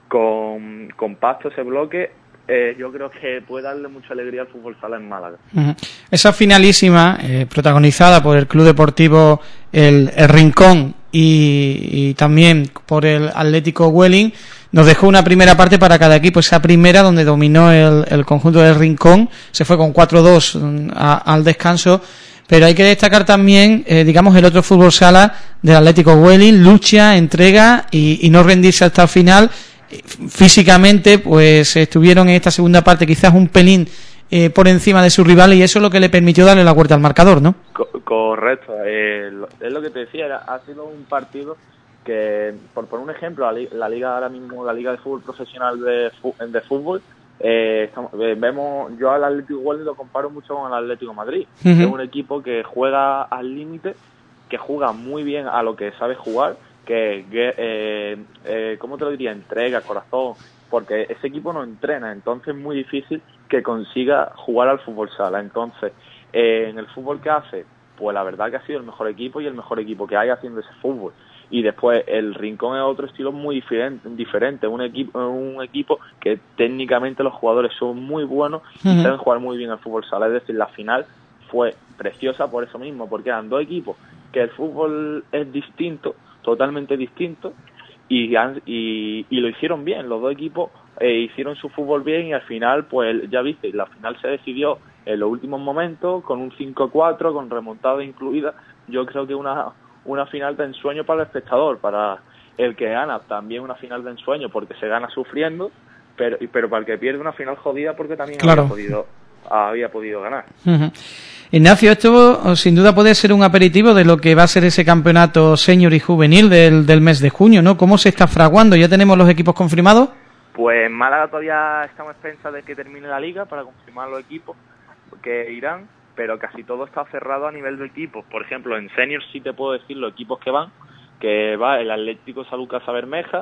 con, con Pasto, ese bloque, eh, yo creo que puede darle mucha alegría al fútbol sala en Málaga. Uh-huh. Esa finalísima, eh, protagonizada por el Club Deportivo el, el Rincón y, y también por el Atlético Welling, nos dejó una primera parte para cada equipo. Esa primera donde dominó el, el conjunto del Rincón, se fue con cuatro dos a, al descanso, pero hay que destacar también, eh, digamos, el otro fútbol sala del Atlético Welling, lucha, entrega y, y no rendirse hasta el final. Físicamente, pues estuvieron en esta segunda parte quizás un pelín eh, por encima de su rival, y eso es lo que le permitió darle la vuelta al marcador, ¿no? Co- correcto, eh, es lo que te decía, era, ha sido un partido que, por poner un ejemplo, la, li- la liga ahora mismo, la liga de fútbol profesional de, fu- de fútbol, eh, estamos, eh, vemos, yo al Atlético Welling lo comparo mucho con el Atlético Madrid, uh-huh. que es un equipo que juega al límite, que juega muy bien a lo que sabe jugar, que, que eh, eh, ¿cómo te lo diría? Entrega, corazón, porque ese equipo no entrena, entonces es muy difícil que consiga jugar al fútbol sala. Entonces, eh, en el fútbol que hace, pues la verdad que ha sido el mejor equipo y el mejor equipo que hay haciendo ese fútbol. Y después el Rincón es otro estilo muy diferente, diferente un equipo un equipo que técnicamente los jugadores son muy buenos y uh-huh. saben jugar muy bien al fútbol sala. Es decir, la final fue preciosa por eso mismo, porque eran dos equipos que el fútbol es distinto, totalmente distinto, y, y, y lo hicieron bien. Los dos equipos eh, hicieron su fútbol bien y al final, pues ya viste, la final se decidió en los últimos momentos con un cinco cuatro, con remontada incluida. Yo creo que una una final de ensueño para el espectador, para el que gana también una final de ensueño porque se gana sufriendo, pero pero para el que pierde una final jodida porque también claro. había podido había podido ganar. Uh-huh. Ignacio, esto sin duda puede ser un aperitivo de lo que va a ser ese campeonato senior y juvenil del, del mes de junio, ¿no? ¿Cómo se está fraguando? ¿Ya tenemos los equipos confirmados? Pues en Málaga todavía estamos a expensas de que termine la liga para confirmar los equipos que irán, pero casi todo está cerrado a nivel de equipos. Por ejemplo, en senior sí te puedo decir los equipos que van, que va el Atlético Salud Casa Bermeja,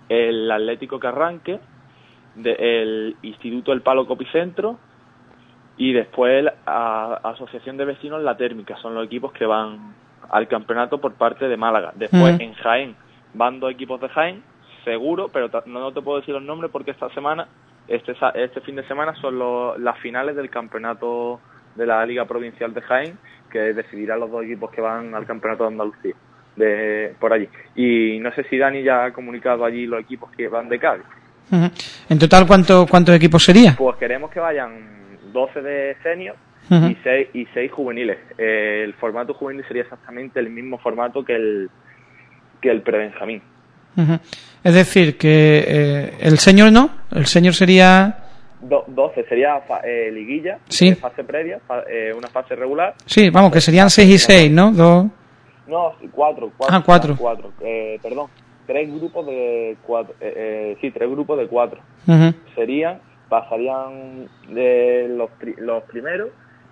el Atlético Carranque, de, el Instituto El Palo Copicentro y después la Asociación de Vecinos La Térmica. Son los equipos que van al campeonato por parte de Málaga. Después, uh-huh. en Jaén, van dos equipos de Jaén, seguro, pero no, no te puedo decir los nombres porque esta semana, este, este fin de semana son los, las finales del campeonato de la Liga Provincial de Jaén, que decidirán los dos equipos que van al campeonato de Andalucía, de por allí. Y no sé si Dani ya ha comunicado allí los equipos que van de Cádiz. Uh-huh. ¿En total cuánto, cuántos equipos sería? Pues queremos que vayan doce de senior, uh-huh. y seis y seis juveniles. Eh, el formato juvenil sería exactamente el mismo formato que el que el prebenjamín. Uh-huh. Es decir, que eh, el senior no, el senior sería... Do, doce sería fa, eh, liguilla, sí. eh, fase previa, fa, eh, una fase regular. Sí, vamos, que serían seis y seis, ¿no? Dos... No, cuatro. cuatro ah, cuatro. cuatro eh, perdón, tres grupos de cuatro. Eh, eh, sí, tres grupos de cuatro. Uh-huh. Serían, pasarían de los, los primeros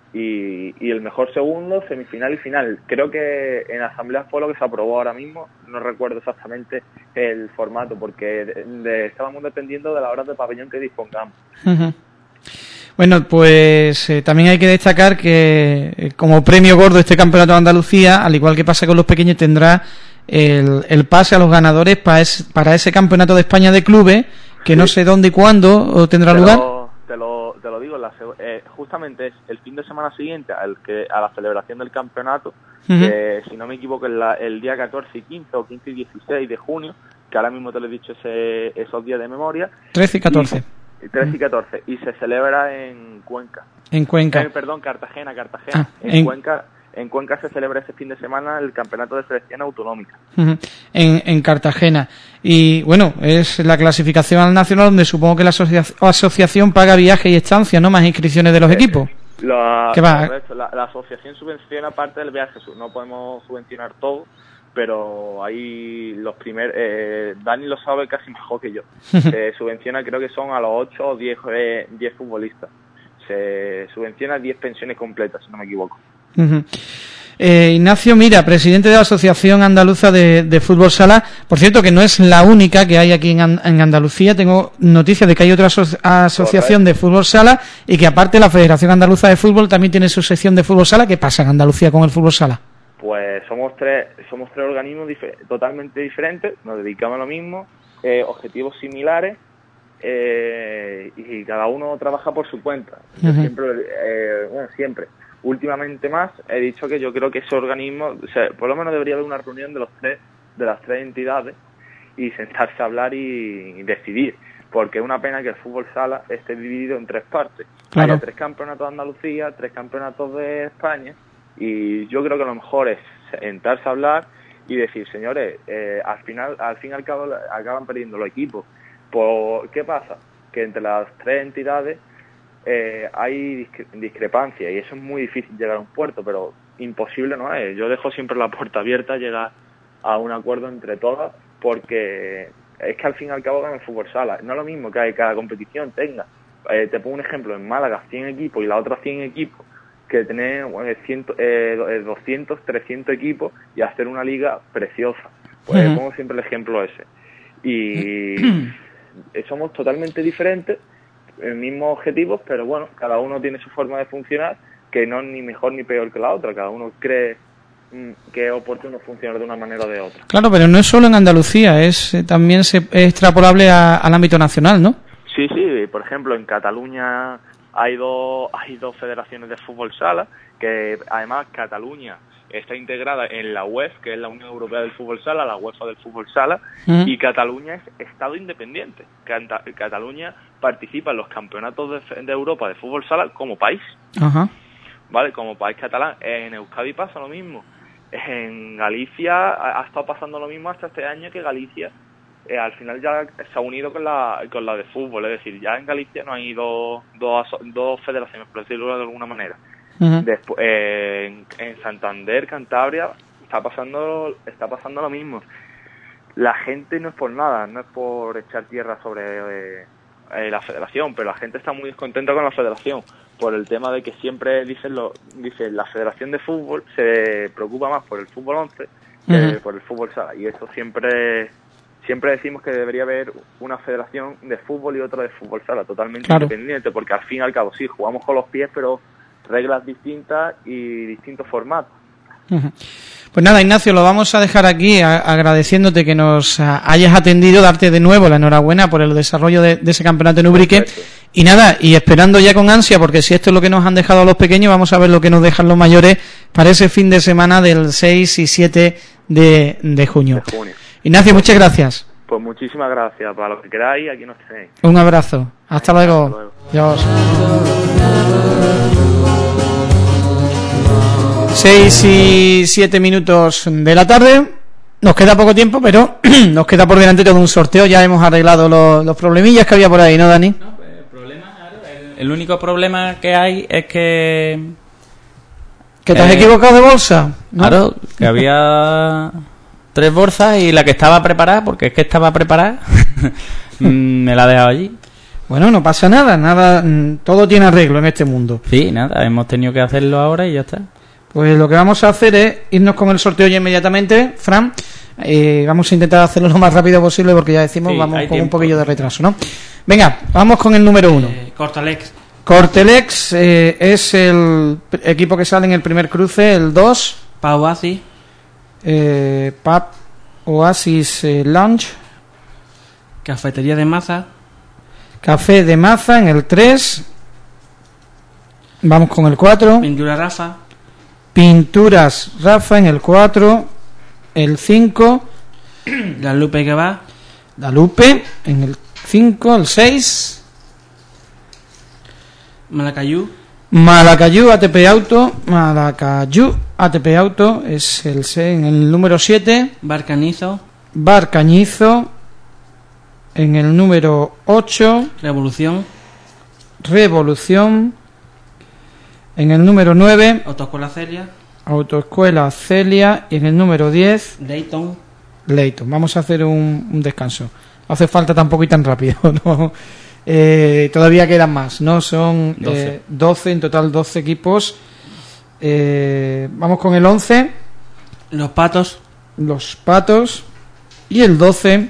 y, y el mejor segundo, semifinal y final. Creo que en asamblea fue lo que se aprobó ahora mismo. No recuerdo exactamente el formato porque de, de, estábamos dependiendo de las horas de pabellón que dispongamos. Uh-huh. Bueno, pues eh, también hay que destacar que eh, como premio gordo este campeonato de Andalucía, al igual que pasa con los pequeños, tendrá el, el pase a los ganadores para, es, para ese campeonato de España de clubes, que sí. No sé dónde y cuándo tendrá te lugar. Lo, te, lo, te lo digo, la, eh, justamente es el fin de semana siguiente al que a la celebración del campeonato, uh-huh. que si no me equivoco es la, el día catorce y quince o quince y dieciséis de junio, que ahora mismo te lo he dicho ese, esos días de memoria. trece y catorce. Y, trece y catorce, y se celebra en Cuenca. En Cuenca. Eh, perdón, Cartagena, Cartagena. Ah, en, en Cuenca en Cuenca se celebra ese fin de semana el campeonato de selección autonómica. Uh-huh. En, en Cartagena. Y bueno, es la clasificación al nacional donde supongo que la asocia- asociación paga viaje y estancia, ¿no? Más inscripciones de los eh, equipos. La, ¿Qué va? La, la asociación subvenciona parte del viaje, no podemos subvencionar todo, pero ahí los primeros, eh, Dani lo sabe casi mejor que yo, se subvenciona, creo que son a los ocho o diez futbolistas, se subvenciona diez pensiones completas, si no me equivoco. Uh-huh. eh, Ignacio Mira, presidente de la Asociación Andaluza de, de Fútbol Sala, por cierto que no es la única que hay aquí en, en Andalucía, tengo noticias de que hay otra aso- asociación Correcto. de Fútbol Sala y que aparte la Federación Andaluza de Fútbol también tiene su sección de Fútbol Sala. ¿Qué pasa en Andalucía con el Fútbol Sala? Pues somos tres somos tres organismos dif- totalmente diferentes, nos dedicamos a lo mismo, eh, objetivos similares, eh, y cada uno trabaja por su cuenta. Uh-huh. Siempre, eh, bueno, siempre. Últimamente más he dicho que yo creo que ese organismo, o sea, por lo menos debería haber una reunión de los tres, de las tres entidades y sentarse a hablar y, y decidir, porque es una pena que el fútbol sala esté dividido en tres partes. Claro. Hay tres campeonatos de Andalucía, tres campeonatos de España. Y yo creo que lo mejor es sentarse a hablar y decir, señores, eh, al final, al fin y al cabo acaban perdiendo los equipos. Pues, ¿qué pasa? Que entre las tres entidades eh, hay discre- discrepancia y eso es muy difícil llegar a un puerto, pero imposible no es. Yo dejo siempre la puerta abierta a llegar a un acuerdo entre todas, porque es que al fin y al cabo en el fútbol sala no es lo mismo que cada competición tenga. Eh, te pongo un ejemplo, en Málaga cien equipos y la otra cien equipos, que tener bueno, cien, eh, doscientos, trescientos equipos y hacer una liga preciosa. Pues uh-huh. pongo siempre el ejemplo ese. Y somos totalmente diferentes, mismos objetivos, pero bueno, cada uno tiene su forma de funcionar, que no es ni mejor ni peor que la otra. Cada uno cree mm, que es oportuno funcionar de una manera o de otra. Claro, pero no es solo en Andalucía, es eh, también se, es extrapolable a, al ámbito nacional, ¿no? Sí, sí, por ejemplo, en Cataluña hay dos hay dos federaciones de fútbol sala, que además Cataluña está integrada en la U E F, que es la Unión Europea del Fútbol Sala, la UEFA del Fútbol Sala, uh-huh. y Cataluña es Estado independiente. Canta, Cataluña participa en los campeonatos de, de Europa de Fútbol Sala como país, uh-huh. ¿vale? Como país catalán. En Euskadi pasa lo mismo. En Galicia ha, ha estado pasando lo mismo hasta este año, que Galicia eh, al final ya se ha unido con la con la de fútbol, es decir, ya en Galicia no hay dos, dos, dos federaciones, por decirlo de alguna manera. Uh-huh. Después, eh, en, en Santander, Cantabria, está pasando está pasando lo mismo. La gente no es por nada, no es por echar tierra sobre eh, eh, la federación, pero la gente está muy descontenta con la federación por el tema de que siempre dicen lo dicen la federación de fútbol se preocupa más por el fútbol once que uh-huh. por el fútbol sala, y eso siempre siempre decimos que debería haber una federación de fútbol y otra de fútbol sala, totalmente Claro. independiente, porque al fin y al cabo sí, jugamos con los pies, pero reglas distintas y distintos formatos. Ujú. Pues nada, Ignacio, lo vamos a dejar aquí a- agradeciéndote que nos a, hayas atendido, darte de nuevo la enhorabuena por el desarrollo de, de ese campeonato en Ubrique. Perfecto. Y nada, y esperando ya con ansia, porque si esto es lo que nos han dejado a los pequeños, vamos a ver lo que nos dejan los mayores para ese fin de semana del seis y siete de, de junio. De junio. Ignacio, muchas gracias. Pues muchísimas gracias, para lo que queráis, aquí nos tenéis. Un abrazo. Hasta Venga, luego. hasta luego. Adiós. Seis y siete minutos de la tarde. Nos queda poco tiempo, pero nos queda por delante todo un sorteo. Ya hemos arreglado los, los problemillas que había por ahí, ¿no, Dani? No, pues el problema, claro, el, el único problema que hay es que... ¿Que te has Eh, equivocado de bolsa? ¿No? Claro, que había tres bolsas y la que estaba preparada, porque es que estaba preparada, me la ha dejado allí. Bueno, no pasa nada, nada, mm, todo tiene arreglo en este mundo. Sí, nada, hemos tenido que hacerlo ahora y ya está. Pues lo que vamos a hacer es irnos con el sorteo ya inmediatamente, Fran. Eh, vamos a intentar hacerlo lo más rápido posible porque ya decimos, Sí, vamos hay con un tiempo. poquillo de retraso, ¿no? Venga, vamos con el número uno. Eh, Cortalex. Cortelex eh, es el p- equipo que sale en el primer cruce, el dos. Pauazi. Eh, Pub Oasis eh, Lounge. Cafetería de Maza. Café de Maza en el tres. Vamos con el cuatro. Pintura Rafa. Pinturas Rafa en el cuatro. El cinco. La Lupe que va. La Lupe en el cinco. El seis. Malacayú. Malacayú A T P Auto. Malacayú A T P Auto es el seis, en el número siete. Barcanizo. Bar Cañizo en el número ocho. Revolución. Revolución en el número nueve. Autoescuela Celia. Autoescuela Celia y en el número diez. Dayton. Leighton. Vamos a hacer un, un descanso. No hace falta tampoco ir tan rápido, ¿no? Eh, todavía quedan más, ¿no? Son doce. eh, doce, en total doce equipos. Eh, vamos con el once. Los Patos. Los Patos. Y el doce.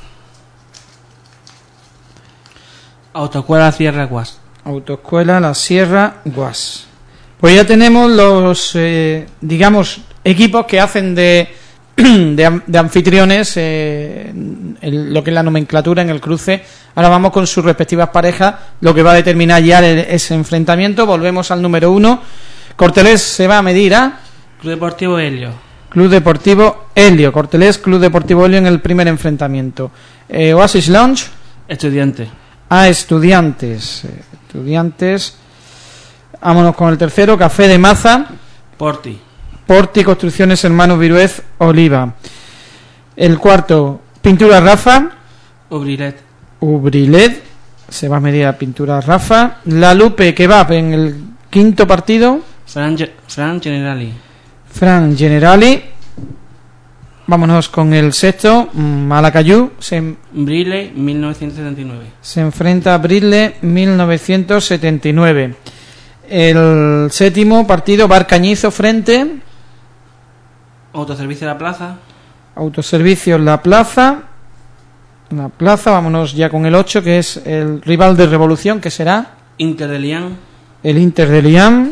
Autoescuela Sierra Guas. Autoescuela La Sierra Guas. Pues ya tenemos los, eh, digamos, equipos que hacen de, de, am- de anfitriones, eh, el- lo que es la nomenclatura en el cruce. Ahora vamos con sus respectivas parejas, lo que va a determinar ya el- ese enfrentamiento. Volvemos al número uno. Cortelés se va a medir a Club Deportivo Helio. Club Deportivo Helio. Cortelés, Club Deportivo Helio en el primer enfrentamiento. Eh, Oasis Lounge Estudiante. a Estudiantes. Eh, estudiantes. Vámonos con el tercero, Café de Maza. Porti. Porti Construcciones Hermanos Viruez Oliva. El cuarto, Pintura Rafa. Ubrilet. Ubrilet. Se va a medir a Pintura Rafa. La Lupe Kebab en el quinto partido. Fran, Ge- Fran Generali. Fran Generali. Vámonos con el sexto, Malacayú. Se, Brile, mil novecientos setenta y nueve. se enfrenta a Brile mil novecientos setenta y nueve. El séptimo partido, Bar Cañizo frente Autoservicio de la Plaza. Autoservicios La Plaza. La Plaza, vámonos ya con el ocho, que es el rival de Revolución, que será Inter de Lian. el Inter de Liam.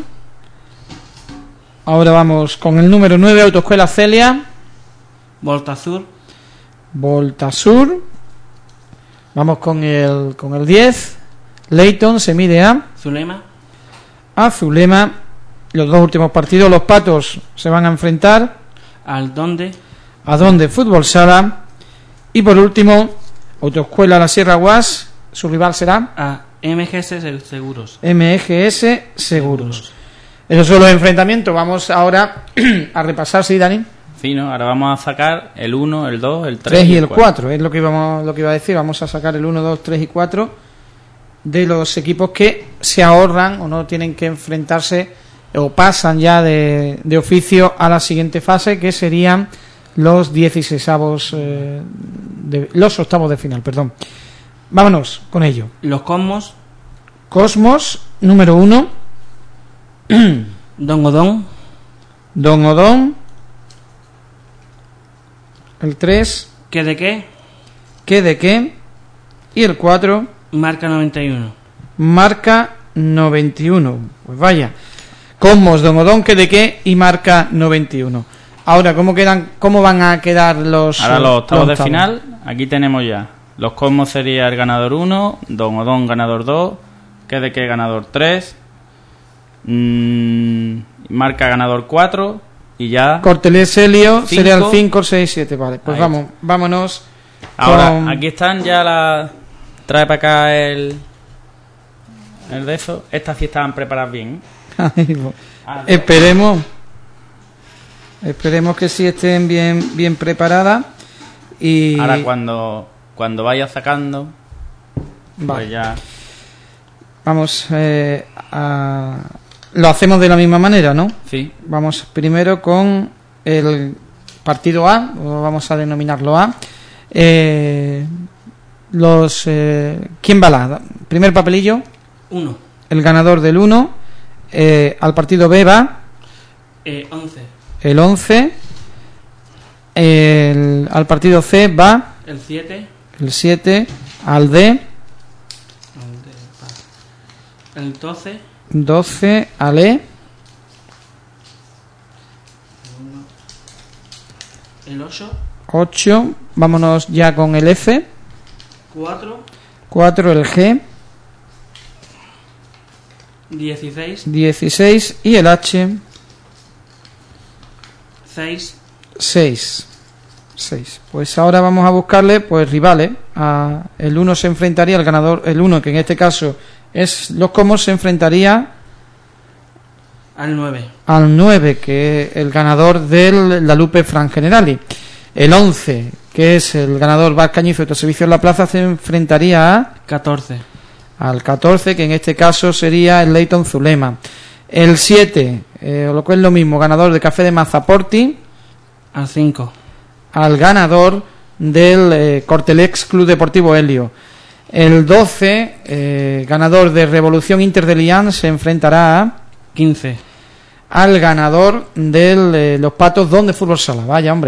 Ahora vamos con el número nueve, Autoescuela Celia. Volta Azul. Volta Sur. Vamos con el con el diez, Leighton se mide a Zulema. a Zulema. Los dos últimos partidos, los Patos se van a enfrentar Al Donde. a Donde Fútbol Sala. Y por último, Autoescuela La Sierra Guas, su rival será A M G S Se- Seguros. M G S Seguros. Esos son los enfrentamientos. Vamos ahora a repasar, sí, Dani. Fino, ahora vamos a sacar el uno, el dos, el tres tres y el cuatro, es lo que íbamos, lo que iba a decir. Vamos a sacar el uno, dos, tres y cuatro de los equipos que se ahorran o no tienen que enfrentarse o pasan ya de, de oficio a la siguiente fase, que serían los dieciseisavos, eh, de, los octavos de final, perdón. Vámonos con ello. Los Cosmos. Cosmos, número uno. Don Odón. Don Odón. El tres. ¿Qué de qué? ¿qué de qué? Y el cuatro, Marca noventa y uno. marca noventa y uno. Pues vaya, Cosmos, Don Odón, ¿qué de qué? Y marca noventa y uno. Ahora, ¿cómo quedan, cómo van a quedar los Ahora los octavos los de final, aquí tenemos ya. Los Cosmos sería el ganador uno, Don Odón ganador dos, ¿qué de qué ganador tres, mmm, marca ganador cuatro y ya... Cortelés Helio Cinco. sería el cinco, seis, siete, vale. Pues Ahí vamos, vámonos. Ahora, con- aquí están ya las... Trae para acá el... El de eso. Estas sí estaban preparadas bien. Ay, pues, Ah, esperemos. Esperemos que sí estén bien, bien preparadas. Y Ahora cuando, cuando vaya sacando, vale. pues ya... Vamos eh, a... Lo hacemos de la misma manera, ¿no? Sí. Vamos primero con el partido A, o vamos a denominarlo A. Eh, los eh, ¿Quién va la? Primer papelillo, uno. el ganador del uno. Eh, al partido B va Eh, once. el once. El, al partido C va El siete. el siete. Al D, El doce. doce. Al E, El ocho. ocho. Vámonos ya con el F, cuatro. cuatro. El G, dieciséis. dieciséis. Y el H, seis. seis. seis. Pues ahora vamos a buscarle pues rivales. A, el uno se enfrentaría al ganador, el uno que en este caso es los Comos, se enfrentaría Al nueve. al nueve, que es el ganador del La Lupe Fran Generali. El once, que es el ganador Bar Cañizo de Autoservicio en la Plaza, se enfrentaría a, catorce. al catorce, que en este caso sería el Leighton Zulema. El siete, eh, lo que es lo mismo, ganador de Café de Mazaporti, Al cinco. al ganador del eh, Cortelex Club Deportivo Helio. El doce, eh, ganador de Revolución Inter de Lian, se enfrentará a, quince. al ganador de eh, los Patos Don de Fútbol Sala. Vaya, hombre.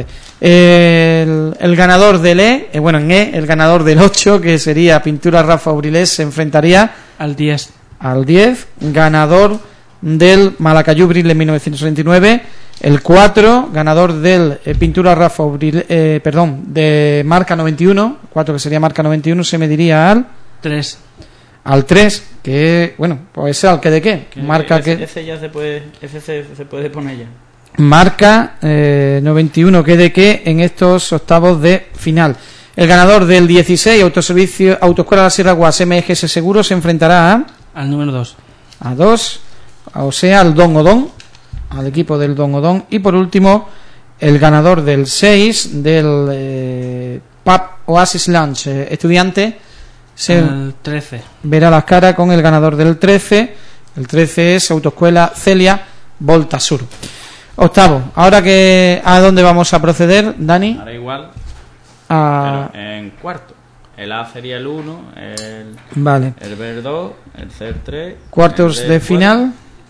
El, el ganador del E, eh, bueno, en E, el ganador del ocho, que sería Pintura Rafa Aurilés, se enfrentaría Al diez. al diez, ganador del Malacayubril en mil novecientos treinta y nueve. El cuatro, ganador del eh, Pintura Rafa Aurilés, eh, perdón, de marca noventa y uno, cuatro que sería marca noventa y uno, se mediría al tres. al tres, que bueno, pues al que de qué, Que marca ese, que ese ya se puede, ese se, se puede poner ya. marca eh, noventa y uno, que de qué en estos octavos de final. El ganador del dieciséis, Autoservicio Autoescuela de la Sierra Guas M G S Seguro, se enfrentará a Al número dos. a dos, o sea, al Don Odón, al equipo del Don Odón. Y por último, el ganador del seis, del eh, Pub Oasis Lunch eh, Estudiante, se Al trece. verá las caras con el ganador del trece. El trece es Autoescuela Celia Volta Sur. Octavo, ahora que ¿a dónde vamos a proceder, Dani? Ahora igual, A... pero en cuarto. El A sería el uno, el, Vale, el B el dos, el C el tres. cuartos el D de el cuatro. final.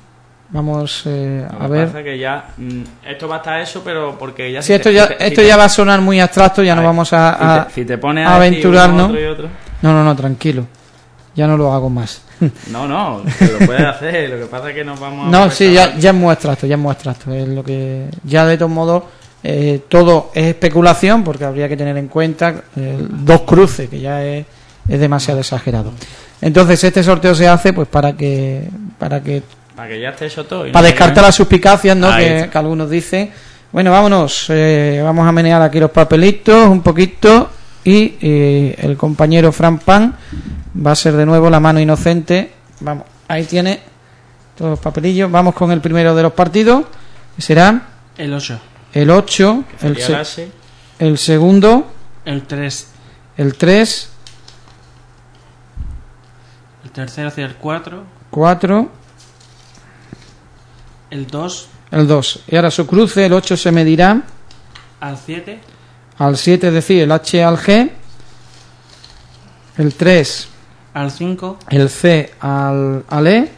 Vamos eh, Lo a que ver. pasa que ya mm, esto va a estar eso, pero porque ya Si si esto te- ya si te- esto si ya te- va a sonar muy abstracto, ya no Ay, vamos a, si a- te, si te pones a aventurarnos. decir uno, otro y otro. No, no, no, tranquilo. Ya no lo hago más. No, no, que lo puedes hacer. Lo que pasa es que nos vamos a No, sí, ya, restaurar. ya es muy abstracto, ya es muy abstracto. Es lo que ya de todos modos eh, todo es especulación, porque habría que tener en cuenta eh, dos cruces, que ya es, es demasiado exagerado. Entonces este sorteo se hace pues para que para que Para que ya esté eso todo. y para no descartar haya- las suspicacias, ¿no? Ahí Que, está. que algunos dicen. Bueno, vámonos, eh, vamos a menear aquí los papelitos un poquito y eh, el compañero Fran Pan va a ser de nuevo la mano inocente. Vamos, ahí tiene todos los papelillos. Vamos con el primero de los partidos, que será El ocho. el ocho, que el, sería se- el ase. el segundo, El tres. el tres, El tercero hacia el cuatro. cuatro, El dos. el dos. Y ahora su cruce, el ocho se medirá Al siete. al siete, es decir, el H al G, el tres, Al cinco. el C al, al E,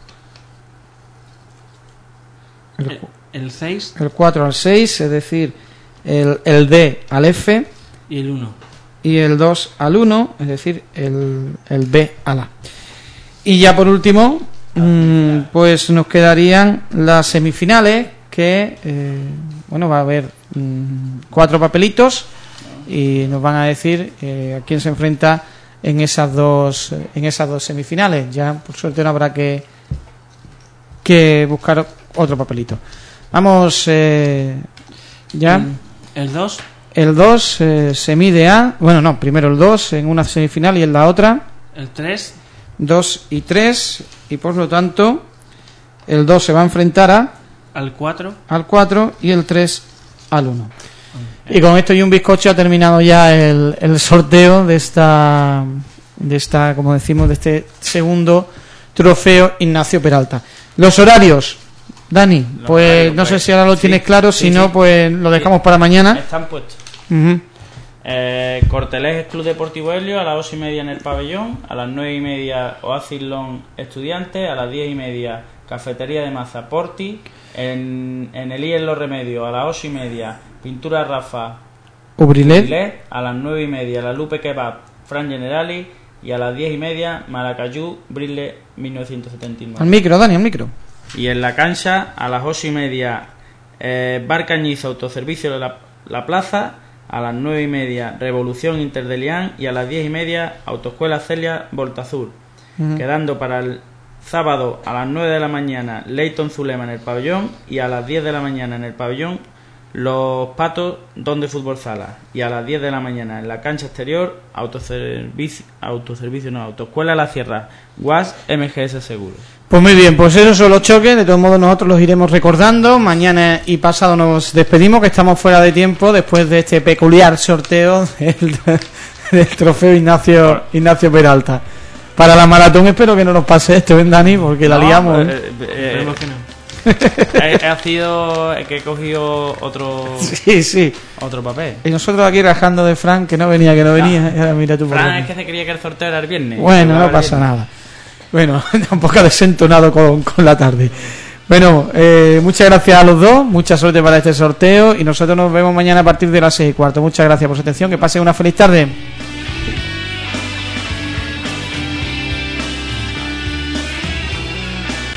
el, El, el seis. el cuatro al seis, es decir, el, el D al F Y el uno. y el dos al uno, es decir, el, el B al A. Y ya por último, mmm, pues nos quedarían las semifinales, que eh, bueno, va a haber mmm, cuatro papelitos y nos van a decir eh, a quién se enfrenta en esas dos en esas dos semifinales. Ya por suerte no habrá que que buscar otro papelito. Vamos eh, ya. El dos. El dos eh, se mide a... Bueno, no, primero el dos en una semifinal y en la otra. El tres. dos y tres. Y por lo tanto, el dos se va a enfrentar a... Al cuatro. Al cuatro y el tres al uno. Y con esto y un bizcocho ha terminado ya el, el sorteo de esta... De esta, como decimos, de este segundo trofeo Ignacio Peralta. Los horarios... Dani, Los pues horarios, no pues, sé si ahora lo sí, tienes claro, sí, si no, sí. pues lo dejamos Sí. para mañana. Están puestos. Uh-huh. Eh, Cortelés Club Deportivo Helio a las ocho y media en el pabellón, a las nueve y media Oasis Long Estudiantes, a las diez y media Cafetería de Maza Porti, en, en el I en Los Remedios a las ocho y media Pintura Rafa Ubrilet. Ubrilet, a las nueve y media La Lupe Kebab Fran Generali y a las diez y media Maracayú Brille mil novecientos setenta y nueve. Al micro, Dani, al micro. Y en la cancha, a las ocho y media, eh, Bar Cañizo Autoservicio de la, la Plaza, a las nueve y media, Revolución Interdelian, y a las diez y media, Autoescuela Celia Voltazur. Uh-huh. Quedando para el sábado a las nueve de la mañana, Leighton Zulema en el pabellón, y a las diez de la mañana en el pabellón, Los Patos Don de Fútbol Sala, y a las diez de la mañana en la cancha exterior, Autoservicio, autoservicio no, Autoescuela La Sierra, U A S M G S Seguro. Pues muy bien, pues esos son los choques. De todos modos nosotros los iremos recordando. Mañana y pasado nos despedimos, que estamos fuera de tiempo después de este peculiar sorteo del, del trofeo Ignacio Ignacio Peralta. Para la maratón espero que no nos pase esto, ¿ven, Dani? Porque la No, liamos. eh, eh, Esperemos que no. he, he sido el que he cogido otro Sí, sí. otro papel. Y nosotros aquí rajando de Fran, que no venía, que no venía. Y ahora mira tú por Fran dónde. es que se creía que el sorteo era el viernes. Bueno, Jugaba no el pasa viernes. nada. Bueno, tampoco ha desentonado con, con la tarde. Bueno, eh, muchas gracias a los dos, mucha suerte para este sorteo y nosotros nos vemos mañana a partir de las seis y cuarto. Muchas gracias por su atención, que pasen una feliz tarde.